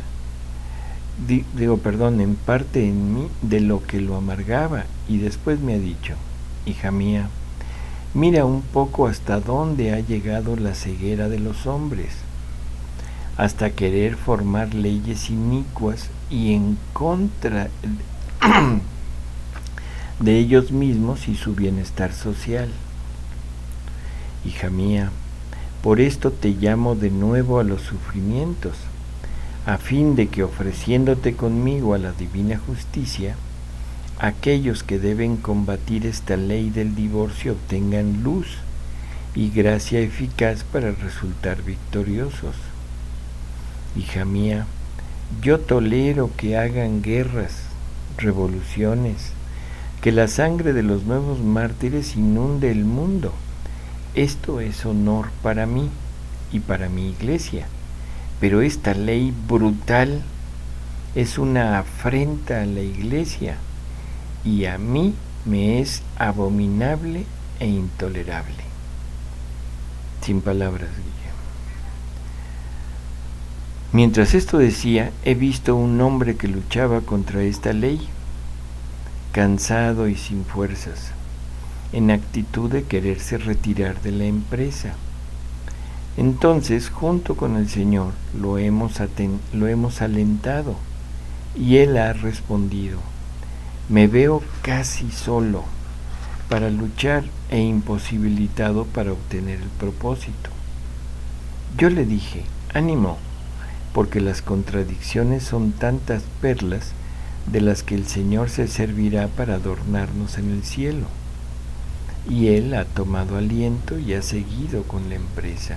B: en parte en mí de lo que lo amargaba, y después me ha dicho, hija mía, mira un poco hasta dónde ha llegado la ceguera de los hombres, hasta querer formar leyes inicuas y en contra de ellos mismos y su bienestar social. Hija mía, por esto te llamo de nuevo a los sufrimientos, a fin de que ofreciéndote conmigo a la divina justicia, aquellos que deben combatir esta ley del divorcio obtengan luz y gracia eficaz para resultar victoriosos. Hija mía, yo tolero que hagan guerras, revoluciones, que la sangre de los nuevos mártires inunde el mundo. Esto es honor para mí y para mi iglesia, pero esta ley brutal es una afrenta a la iglesia y a mí me es abominable e intolerable. Sin palabras, Guillermo. Mientras esto decía, he visto un hombre que luchaba contra esta ley, cansado y sin fuerzas, en actitud de quererse retirar de la empresa. Entonces, junto con el Señor, lo hemos alentado, y Él ha respondido: me veo casi solo para luchar e imposibilitado para obtener el propósito. Yo le dije: ánimo, porque las contradicciones son tantas perlas de las que el Señor se servirá para adornarnos en el cielo. Y él ha tomado aliento y ha seguido con la empresa.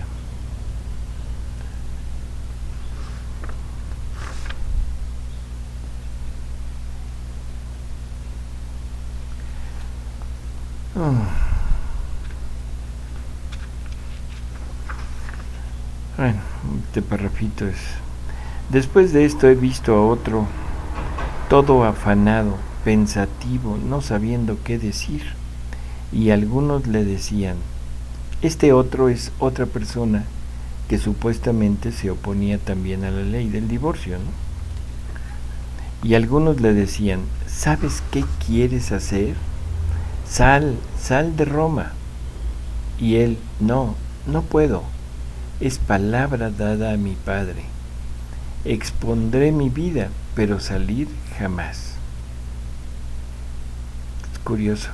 B: Bueno, este parrafito es: después de esto he visto a otro, todo afanado, pensativo, no sabiendo qué decir. Y algunos le decían: este otro es otra persona que supuestamente se oponía también a la ley del divorcio, ¿no? Y algunos le decían: ¿sabes qué quieres hacer? Sal de Roma. Y él: no puedo, es palabra dada a mi Padre. Expondré mi vida, pero salir jamás. Es curioso,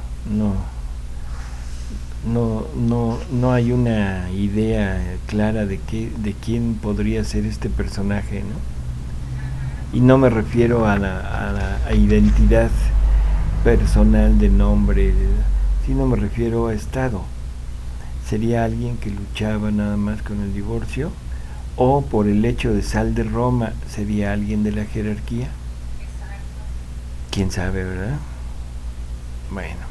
B: no hay una idea clara de quién podría ser este personaje, ¿no? Y no me refiero a la identidad personal de nombre, sino me refiero a estado. ¿Sería alguien que luchaba nada más con el divorcio? ¿O por el hecho de sal de Roma sería alguien de la jerarquía? ¿Quién sabe, verdad? Bueno.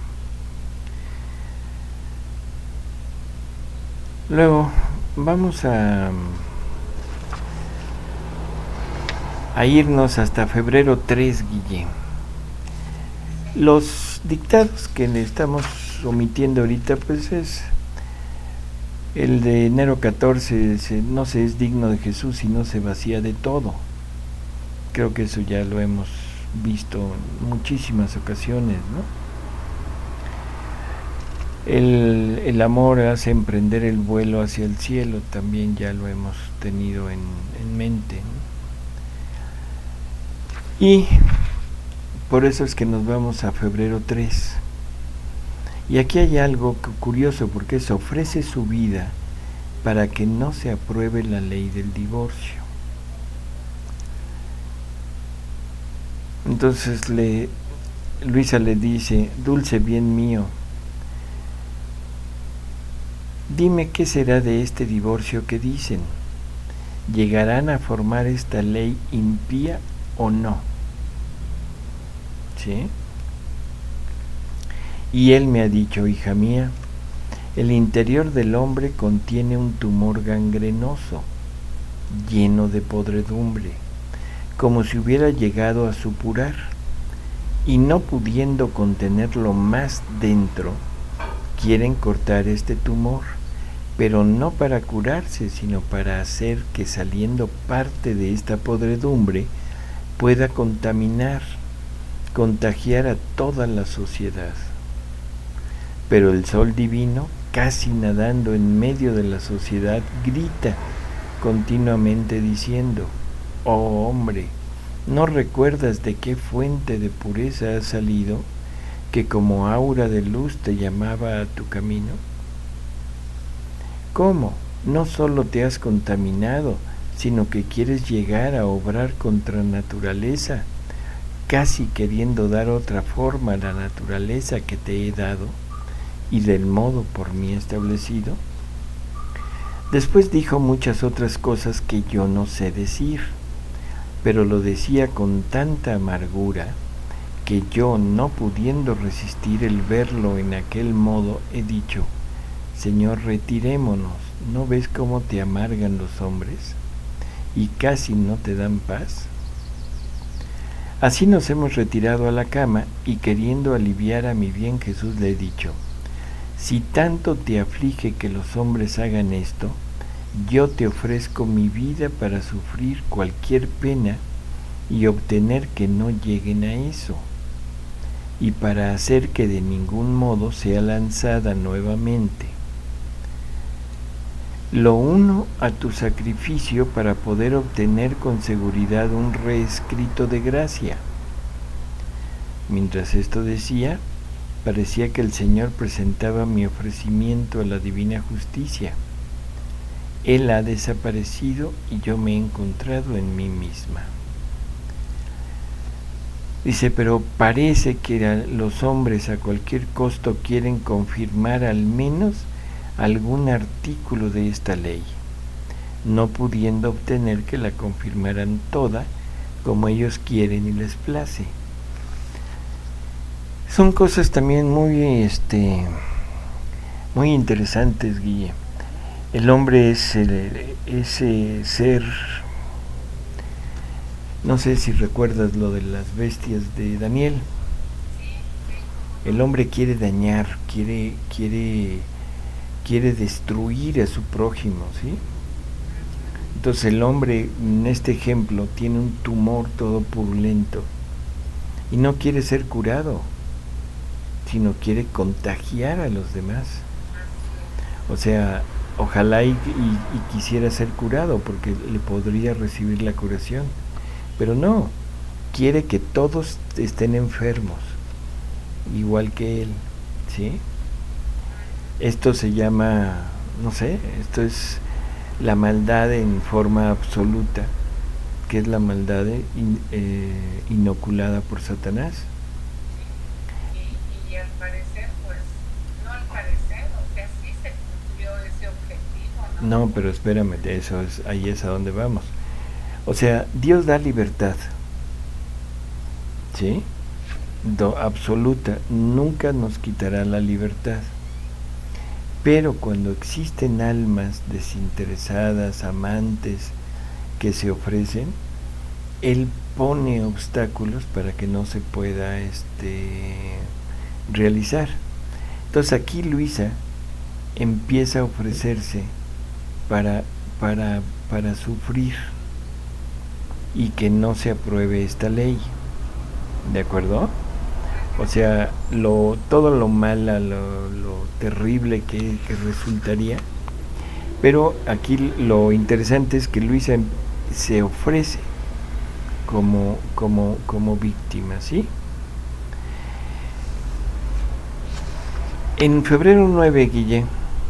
B: Luego vamos a irnos hasta febrero 3, Guillén. Los dictados que le estamos omitiendo ahorita, pues es el de enero 14, no se es digno de Jesús y no se vacía de todo. Creo que eso ya lo hemos visto en muchísimas ocasiones, ¿no? El amor hace emprender el vuelo hacia el cielo, también ya lo hemos tenido en mente, ¿no? Y por eso es que nos vamos a febrero 3. Y aquí hay algo curioso, porque se ofrece su vida para que no se apruebe la ley del divorcio. Entonces Luisa le dice: dulce bien mío, dime qué será de este divorcio que dicen. ¿Llegarán a formar esta ley impía o no? ¿Sí? Y él me ha dicho: hija mía, el interior del hombre contiene un tumor gangrenoso, lleno de podredumbre, como si hubiera llegado a supurar, y no pudiendo contenerlo más dentro, quieren cortar este tumor, pero no para curarse, sino para hacer que, saliendo parte de esta podredumbre, pueda contagiar a toda la sociedad. Pero el sol divino, casi nadando en medio de la sociedad, grita continuamente diciendo: oh hombre, ¿no recuerdas de qué fuente de pureza has salido, que como aura de luz te llamaba a tu camino? ¿Cómo? No solo te has contaminado, sino que quieres llegar a obrar contra naturaleza, casi queriendo dar otra forma a la naturaleza que te he dado y del modo por mí establecido. Después dijo muchas otras cosas que yo no sé decir, pero lo decía con tanta amargura que yo, no pudiendo resistir el verlo en aquel modo, he dicho: Señor, retirémonos, ¿no ves cómo te amargan los hombres y casi no te dan paz? Así nos hemos retirado a la cama, y queriendo aliviar a mi bien Jesús le he dicho: si tanto te aflige que los hombres hagan esto, yo te ofrezco mi vida para sufrir cualquier pena y obtener que no lleguen a eso, y para hacer que de ningún modo sea lanzada nuevamente. Lo uno a tu sacrificio para poder obtener con seguridad un reescrito de gracia. Mientras esto decía, parecía que el Señor presentaba mi ofrecimiento a la divina justicia. Él ha desaparecido y yo me he encontrado en mí misma. Dice, pero parece que los hombres a cualquier costo quieren confirmar al menos algún artículo de esta ley, no pudiendo obtener que la confirmaran toda como ellos quieren y les place. Son cosas también muy interesantes, Guille. El hombre es ese ser. No sé si recuerdas lo de las bestias de Daniel. El hombre quiere dañar, quiere destruir a su prójimo, ¿sí? Entonces el hombre, en este ejemplo, tiene un tumor todo purulento y no quiere ser curado, sino quiere contagiar a los demás. O sea, ojalá y quisiera ser curado, porque le podría recibir la curación. Pero no, quiere que todos estén enfermos, igual que él, ¿sí? Esto se llama, no sé, esto es la maldad en forma absoluta, que es la maldad inoculada por Satanás.
A: Y al parecer, pues, no al parecer, o sea, sí se cumplió ese objetivo, ¿no?
B: No, pero espérame, ahí es a donde vamos. O sea, Dios da libertad, ¿sí? Absoluta, nunca nos quitará la libertad. Pero cuando existen almas desinteresadas, amantes, que se ofrecen, Él pone obstáculos para que no se pueda realizar. Entonces aquí Luisa empieza a ofrecerse para sufrir y que no se apruebe esta ley, ¿de acuerdo? O sea, todo lo malo, lo terrible que resultaría. Pero aquí lo interesante es que Luisa se ofrece como víctima, ¿sí? En febrero 9, Guille,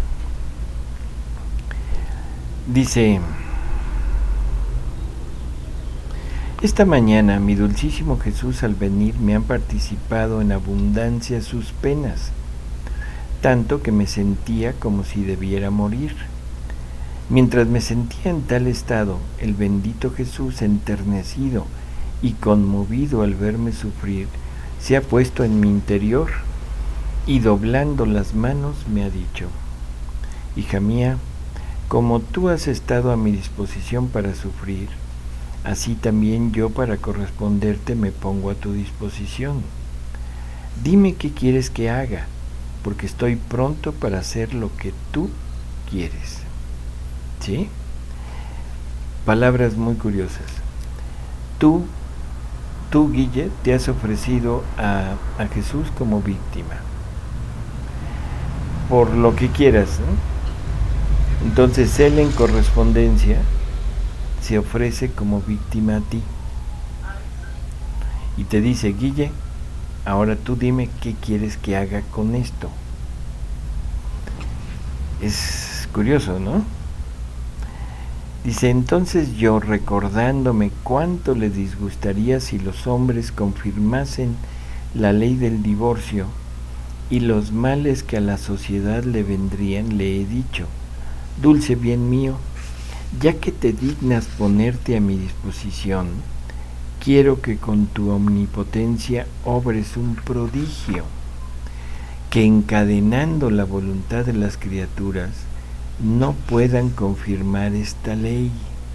B: dice: esta mañana mi dulcísimo Jesús al venir me han participado en abundancia sus penas, tanto que me sentía como si debiera morir. Mientras me sentía en tal estado, el bendito Jesús, enternecido y conmovido al verme sufrir, se ha puesto en mi interior y doblando las manos me ha dicho: hija mía, como tú has estado a mi disposición para sufrir, así también yo para corresponderte me pongo a tu disposición. Dime qué quieres que haga, porque estoy pronto para hacer lo que tú quieres. ¿Sí? Palabras muy curiosas. Tú, Guille, te has ofrecido a Jesús como víctima, por lo que quieras, ¿no? Entonces Él en correspondencia se ofrece como víctima a ti y te dice: Guille, ahora tú dime qué quieres que haga con esto. Es curioso, ¿no? Dice, entonces yo, recordándome cuánto le disgustaría si los hombres confirmasen la ley del divorcio y los males que a la sociedad le vendrían, le he dicho, dulce bien mío, ya que te dignas ponerte a mi disposición, quiero que con tu omnipotencia obres un prodigio, que encadenando la voluntad de las criaturas, no puedan confirmar esta ley.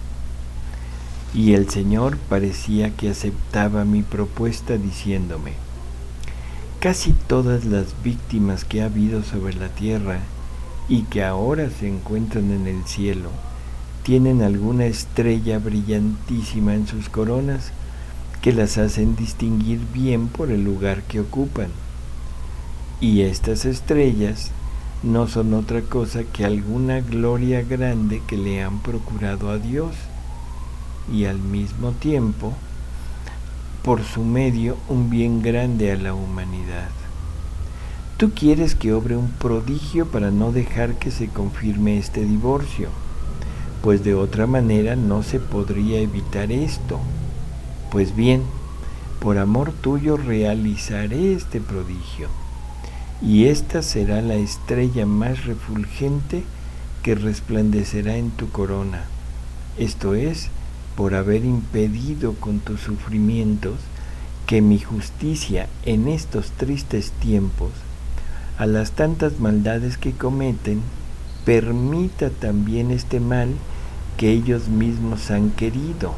B: Y el Señor parecía que aceptaba mi propuesta diciéndome, casi todas las víctimas que ha habido sobre la tierra y que ahora se encuentran en el cielo, tienen alguna estrella brillantísima en sus coronas que las hacen distinguir bien por el lugar que ocupan. Y estas estrellas no son otra cosa que alguna gloria grande que le han procurado a Dios, y al mismo tiempo, por su medio, un bien grande a la humanidad. Tú quieres que obre un prodigio para no dejar que se confirme este divorcio, pues de otra manera no se podría evitar esto. Pues bien, por amor tuyo realizaré este prodigio, y esta será la estrella más refulgente que resplandecerá en tu corona, esto es, por haber impedido con tus sufrimientos que mi justicia en estos tristes tiempos, a las tantas maldades que cometen, permita también este mal que ellos mismos han querido.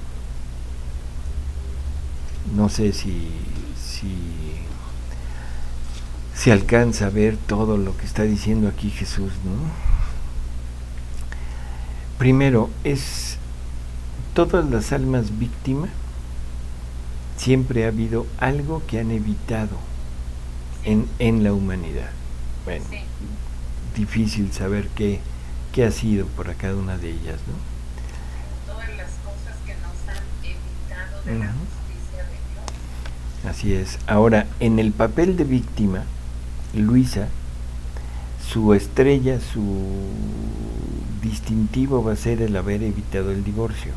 B: No sé si se alcanza a ver todo lo que está diciendo aquí Jesús, ¿no? Primero, es todas las almas víctimas, siempre ha habido algo que han evitado en la humanidad. Bueno, sí. Difícil saber qué ha sido por cada una de ellas, ¿no?
A: Todas las cosas que nos han evitado de la justicia de Dios.
B: Así es. Ahora, en el papel de víctima, Luisa, su estrella, su distintivo va a ser el haber evitado el divorcio.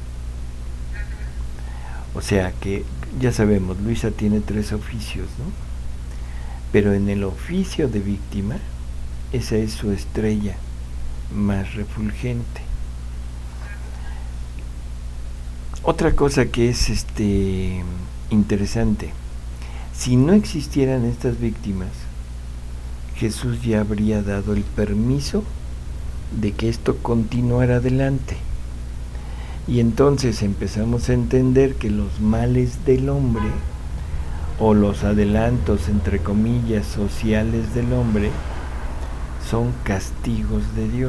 B: O sea que, ya sabemos, Luisa tiene 3 oficios, ¿no? Pero en el oficio de víctima, esa es su estrella más refulgente. Otra cosa que es interesante, si no existieran estas víctimas, Jesús ya habría dado el permiso de que esto continuara adelante. Y entonces empezamos a entender que los males del hombre, o los adelantos, entre comillas, sociales del hombre, son castigos de Dios.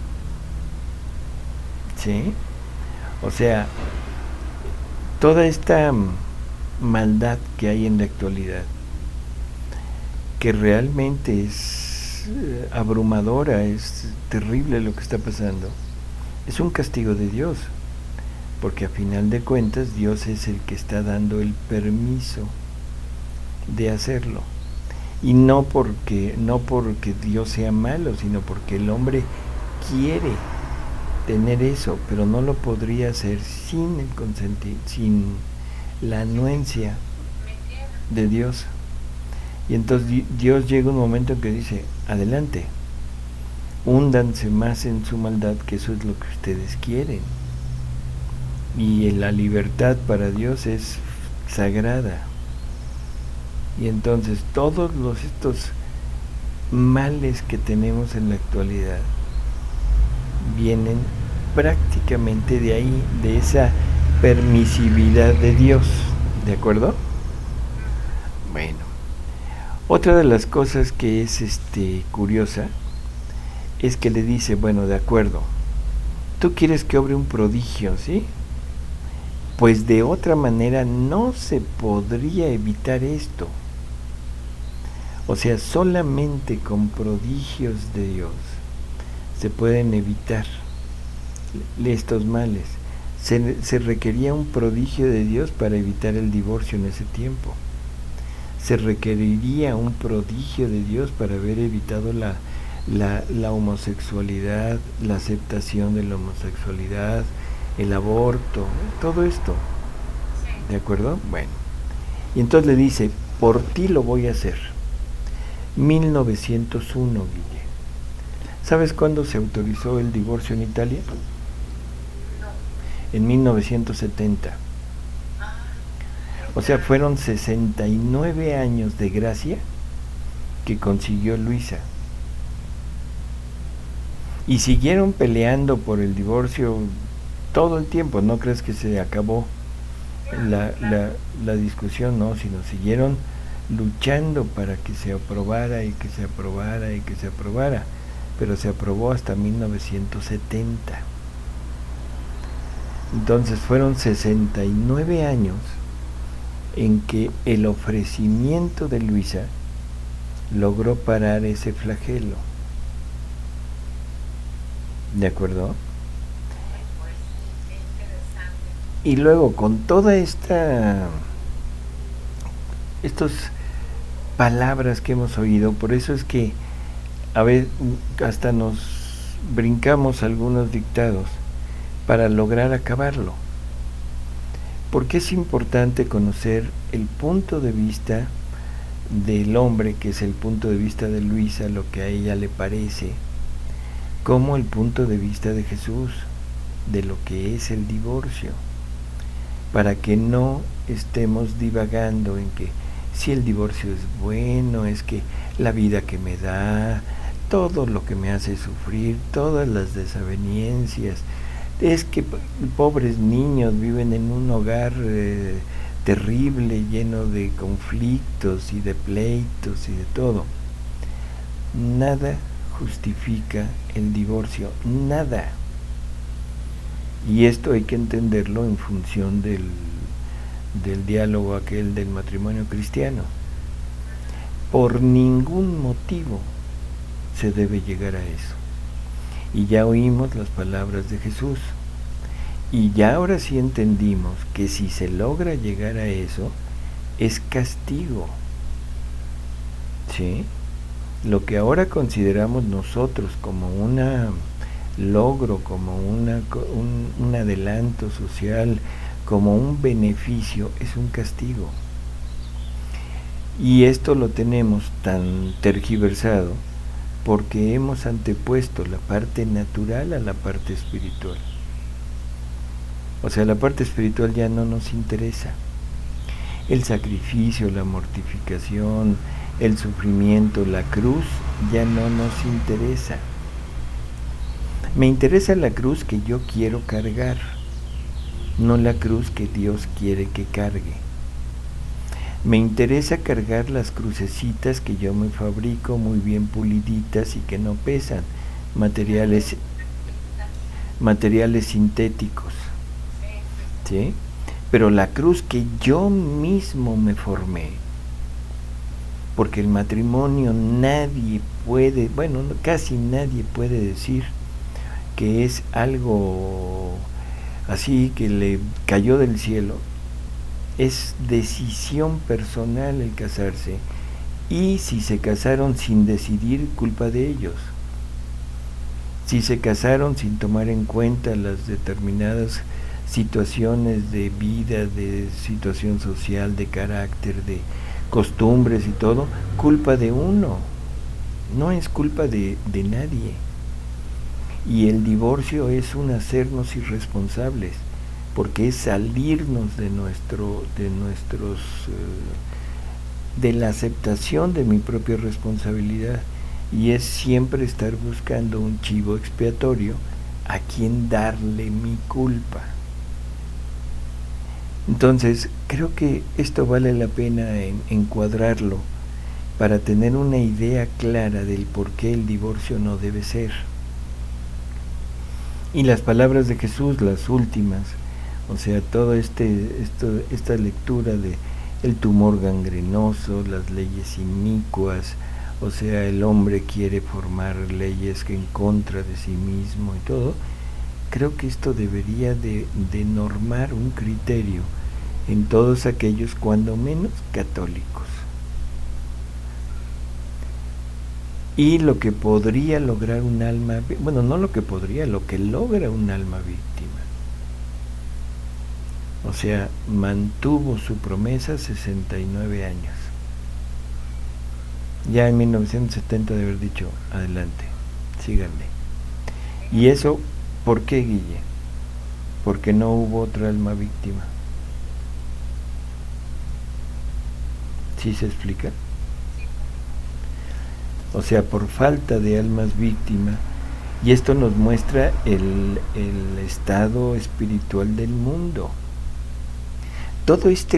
B: ¿Sí? O sea, toda esta maldad que hay en la actualidad, que realmente es abrumadora, es terrible lo que está pasando, es un castigo de Dios, porque a final de cuentas Dios es el que está dando el permiso de hacerlo, y no porque Dios sea malo, sino porque el hombre quiere tener eso, pero no lo podría hacer sin el sin la anuencia de Dios. Y entonces Dios llega un momento en que dice, adelante, húndanse más en su maldad, que eso es lo que ustedes quieren. Y la libertad para Dios es sagrada. Y entonces todos estos males que tenemos en la actualidad vienen prácticamente de ahí, de esa permisividad de Dios, ¿de acuerdo? Bueno, otra de las cosas que es curiosa es que le dice, bueno, de acuerdo, tú quieres que obre un prodigio, ¿sí? Pues de otra manera no se podría evitar esto. O sea, solamente con prodigios de Dios se pueden evitar estos males. Se requería un prodigio de Dios para evitar el divorcio en ese tiempo. Se requeriría un prodigio de Dios para haber evitado la homosexualidad, la aceptación de la homosexualidad, el aborto, todo esto. ¿De acuerdo? Bueno. Y entonces le dice, por ti lo voy a hacer. 1901, Guille. ¿Sabes cuándo se autorizó el divorcio en Italia? En 1970. O sea, fueron 69 años de gracia que consiguió Luisa. Y siguieron peleando por el divorcio todo el tiempo. No crees que se acabó la discusión, no, sino siguieron luchando para que se aprobara y que se aprobara y que se aprobara. Pero se aprobó hasta 1970. Entonces fueron 69 años en que el ofrecimiento de Luisa logró parar ese flagelo. ¿De acuerdo?
A: Pues sí, qué interesante.
B: Y luego con toda estas palabras que hemos oído, por eso es que a veces hasta nos brincamos algunos dictados para lograr acabarlo. Porque es importante conocer el punto de vista del hombre, que es el punto de vista de Luisa, lo que a ella le parece, como el punto de vista de Jesús, de lo que es el divorcio, para que no estemos divagando en que si el divorcio es bueno, es que la vida que me da, todo lo que me hace sufrir, todas las desavenencias, es que pobres niños viven en un hogar terrible, lleno de conflictos y de pleitos y de todo. Nada justifica el divorcio, nada. Y esto hay que entenderlo en función del diálogo aquel del matrimonio cristiano. Por ningún motivo se debe llegar a eso. Y ya oímos las palabras de Jesús. Y ya ahora sí entendimos que si se logra llegar a eso, es castigo. ¿Sí? Lo que ahora consideramos nosotros como un logro, como un adelanto social, como un beneficio, es un castigo. Y esto lo tenemos tan tergiversado porque hemos antepuesto la parte natural a la parte espiritual. O sea, la parte espiritual ya no nos interesa. El sacrificio, la mortificación, el sufrimiento, la cruz, ya no nos interesa. Me interesa la cruz que yo quiero cargar, no la cruz que Dios quiere que cargue. Me interesa cargar las crucecitas que yo me fabrico muy bien puliditas y que no pesan, materiales sintéticos, ¿sí? Pero la cruz que yo mismo me formé, porque el matrimonio nadie puede, bueno, casi nadie puede decir que es algo así que le cayó del cielo. Es decisión personal el casarse, y si se casaron sin decidir, culpa de ellos. Si se casaron sin tomar en cuenta las determinadas situaciones de vida, de situación social, de carácter, de costumbres y todo, culpa de uno, no es culpa de nadie. Y el divorcio es un hacernos irresponsables, porque es salirnos de de la aceptación de mi propia responsabilidad, y es siempre estar buscando un chivo expiatorio a quien darle mi culpa. Entonces, creo que esto vale la pena encuadrarlo para tener una idea clara del por qué el divorcio no debe ser. Y las palabras de Jesús, las últimas, o sea, toda esta lectura de el tumor gangrenoso, las leyes inicuas, o sea, el hombre quiere formar leyes que en contra de sí mismo y todo, creo que esto debería de normar un criterio en todos aquellos, cuando menos católicos. y lo que podría lograr un alma, bueno, no lo que podría, lo que logra un alma víctima. O sea, mantuvo su promesa 69 años. Ya en 1970 de haber dicho, adelante, síganle. ¿Y eso por qué, Guille? Porque no hubo otra alma víctima. ¿Sí se explica? O sea, por falta de almas víctimas. Y esto nos muestra el estado espiritual del mundo. Todo este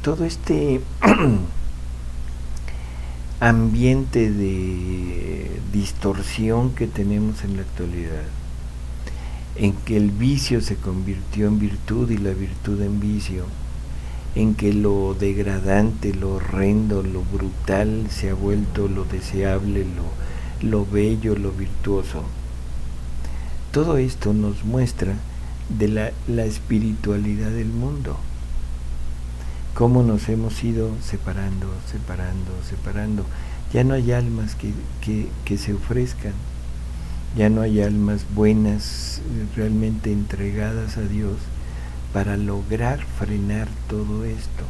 B: ambiente de distorsión que tenemos en la actualidad, en que el vicio se convirtió en virtud y la virtud en vicio, en que lo degradante, lo horrendo, lo brutal se ha vuelto lo deseable, lo bello, lo virtuoso. Todo esto nos muestra de la espiritualidad del mundo, cómo nos hemos ido separando. Ya no hay almas que se ofrezcan, ya no hay almas buenas realmente entregadas a Dios para lograr frenar todo esto.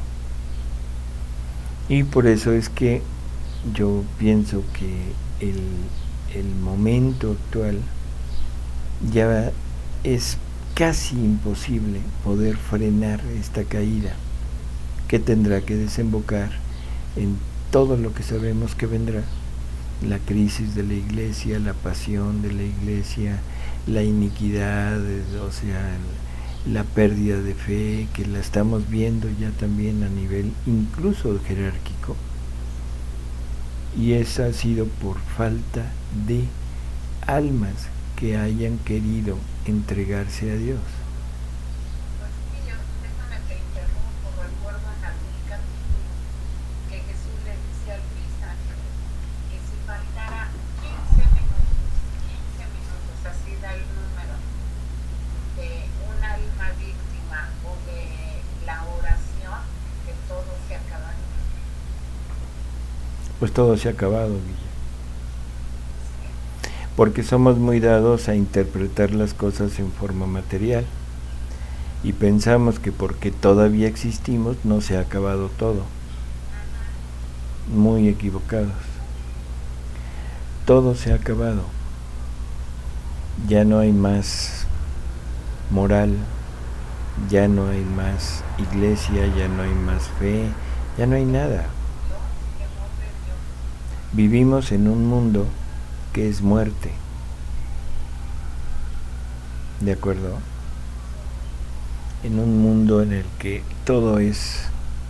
B: Y por eso es que yo pienso que el momento actual ya es casi imposible poder frenar esta caída, que tendrá que desembocar en todo lo que sabemos que vendrá: la crisis de la iglesia, la pasión de la iglesia, la iniquidad, o sea, la pérdida de fe, que la estamos viendo ya también a nivel incluso jerárquico, y esa ha sido por falta de almas que hayan querido entregarse a Dios.
A: Pues sí, déjame te interrumpo. Recuerdo en algún capítulo que Jesús le dice a Luisa que si faltara 15 minutos, así da el número, de un alma víctima o de la oración, que todo se acabaría.
B: Pues todo se ha acabado, Guille. Porque somos muy dados a interpretar las cosas en forma material y pensamos que porque todavía existimos no se ha acabado todo. Muy equivocados. Todo se ha acabado. Ya no hay más moral, ya no hay más iglesia, ya no hay más fe, ya no hay nada. Vivimos en un mundo que es muerte. ¿De acuerdo? En un mundo en el que todo es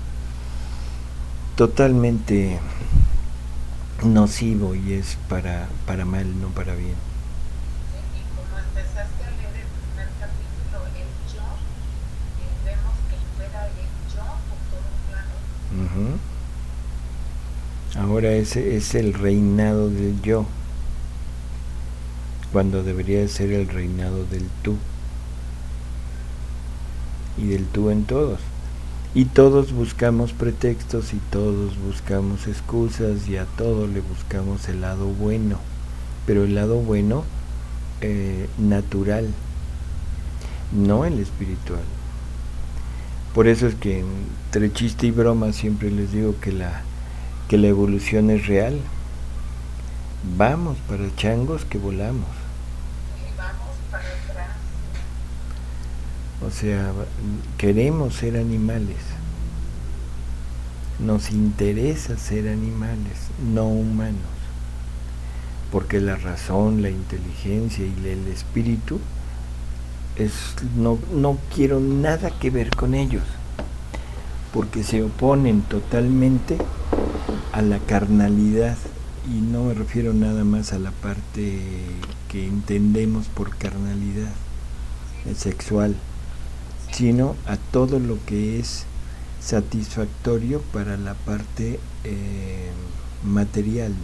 B: totalmente nocivo y es para mal, no para bien.
A: Y como empezaste a leer el primer capítulo, el yo, vemos que fuera el yo por todos lados.
B: Ahora ese es el reinado del yo, cuando debería ser el reinado del tú, y del tú en todos. Y todos buscamos pretextos y todos buscamos excusas y a todo le buscamos el lado bueno, pero el lado bueno natural, no el espiritual. Por eso es que entre chiste y broma siempre les digo que la evolución es real. Vamos para changos que volamos.
A: Y vamos para atrás.
B: O sea, queremos ser animales. Nos interesa ser animales, no humanos. Porque la razón, la inteligencia y el espíritu no quiero nada que ver con ellos. Porque se oponen totalmente a la carnalidad. Y no me refiero nada más a la parte que entendemos por carnalidad sexual, sino a todo lo que es satisfactorio para la parte material,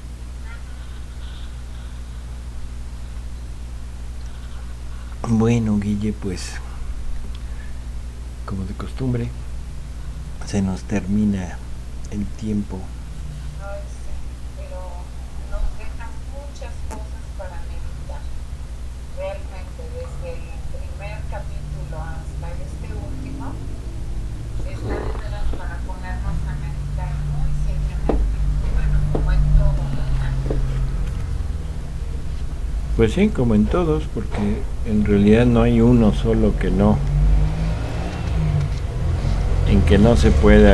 B: ¿no? Bueno, Guille, pues como de costumbre se nos termina el tiempo.
A: Pero nos deja
B: Pues sí, como en todos, porque en realidad no hay uno solo que no, en que no se pueda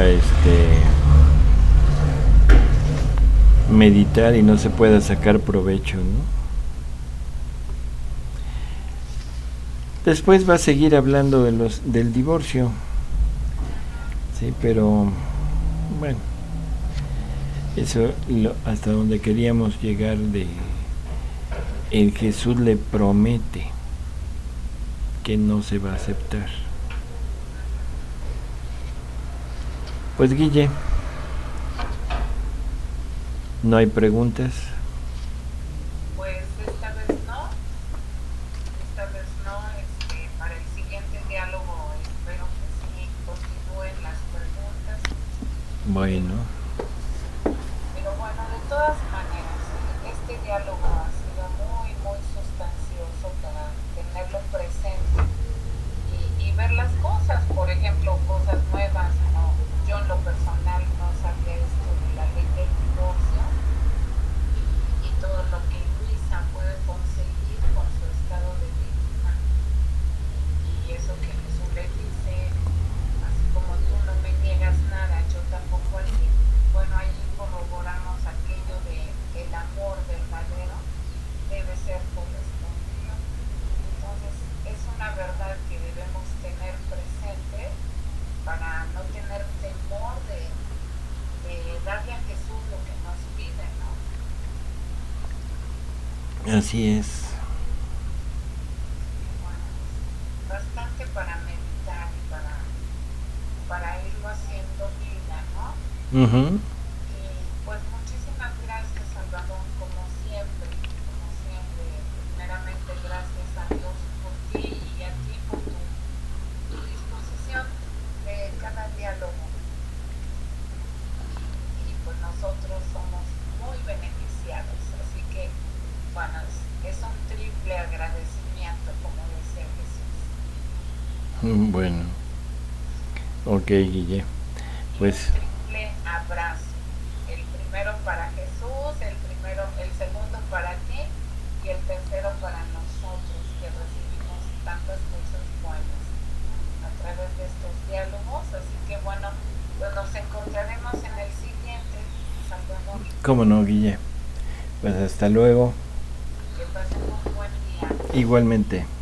B: meditar y no se pueda sacar provecho, ¿no? Después va a seguir hablando del divorcio, sí, pero bueno, eso hasta donde queríamos llegar de el Jesús le promete que no se va a aceptar. Pues Guille, ¿no hay preguntas?
A: Pues esta vez no, para el siguiente diálogo espero que sí continúen las preguntas.
B: Bueno.
A: Pero bueno, de todas maneras, este diálogo ha sido muy, muy sustancioso para tenerlo presente y ver las cosas, por ejemplo, cosas nuevas, ¿no? Yo en lo personal no sabía esto de la ley del divorcio y todo lo que Luisa puede conseguir con su estado de víctima y eso que Jesús le dice, así como tú no me niegas nada, yo tampoco a ti. Bueno, ahí corroboramos aquello de que el amor verdadero debe ser correspondido. Entonces es una verdad que debemos tener presente para no tener temor de darle a Jesús lo que nos pide, ¿no?
B: Así es.
A: Bueno, bastante para meditar y para irlo haciendo vida, ¿no?
B: Uh-huh.
A: Y pues muchísimas gracias, Salvador, como siempre, primeramente gracias a Dios por ti y a ti por tu disposición de cada diálogo. Y pues nosotros somos muy beneficiados, así que bueno, es un triple agradecimiento, como decía Jesús.
B: Bueno. Ok, Guille. Pues
A: un triple abrazo. El primero para Jesús, el segundo para ti y el tercero para nosotros que recibimos tantas cosas buenas a través de estos diálogos. Así que bueno, pues nos encontraremos en el siguiente, Salvador.
B: cómo no, Guille. Pues hasta luego.
A: Que pasen un buen día.
B: Igualmente.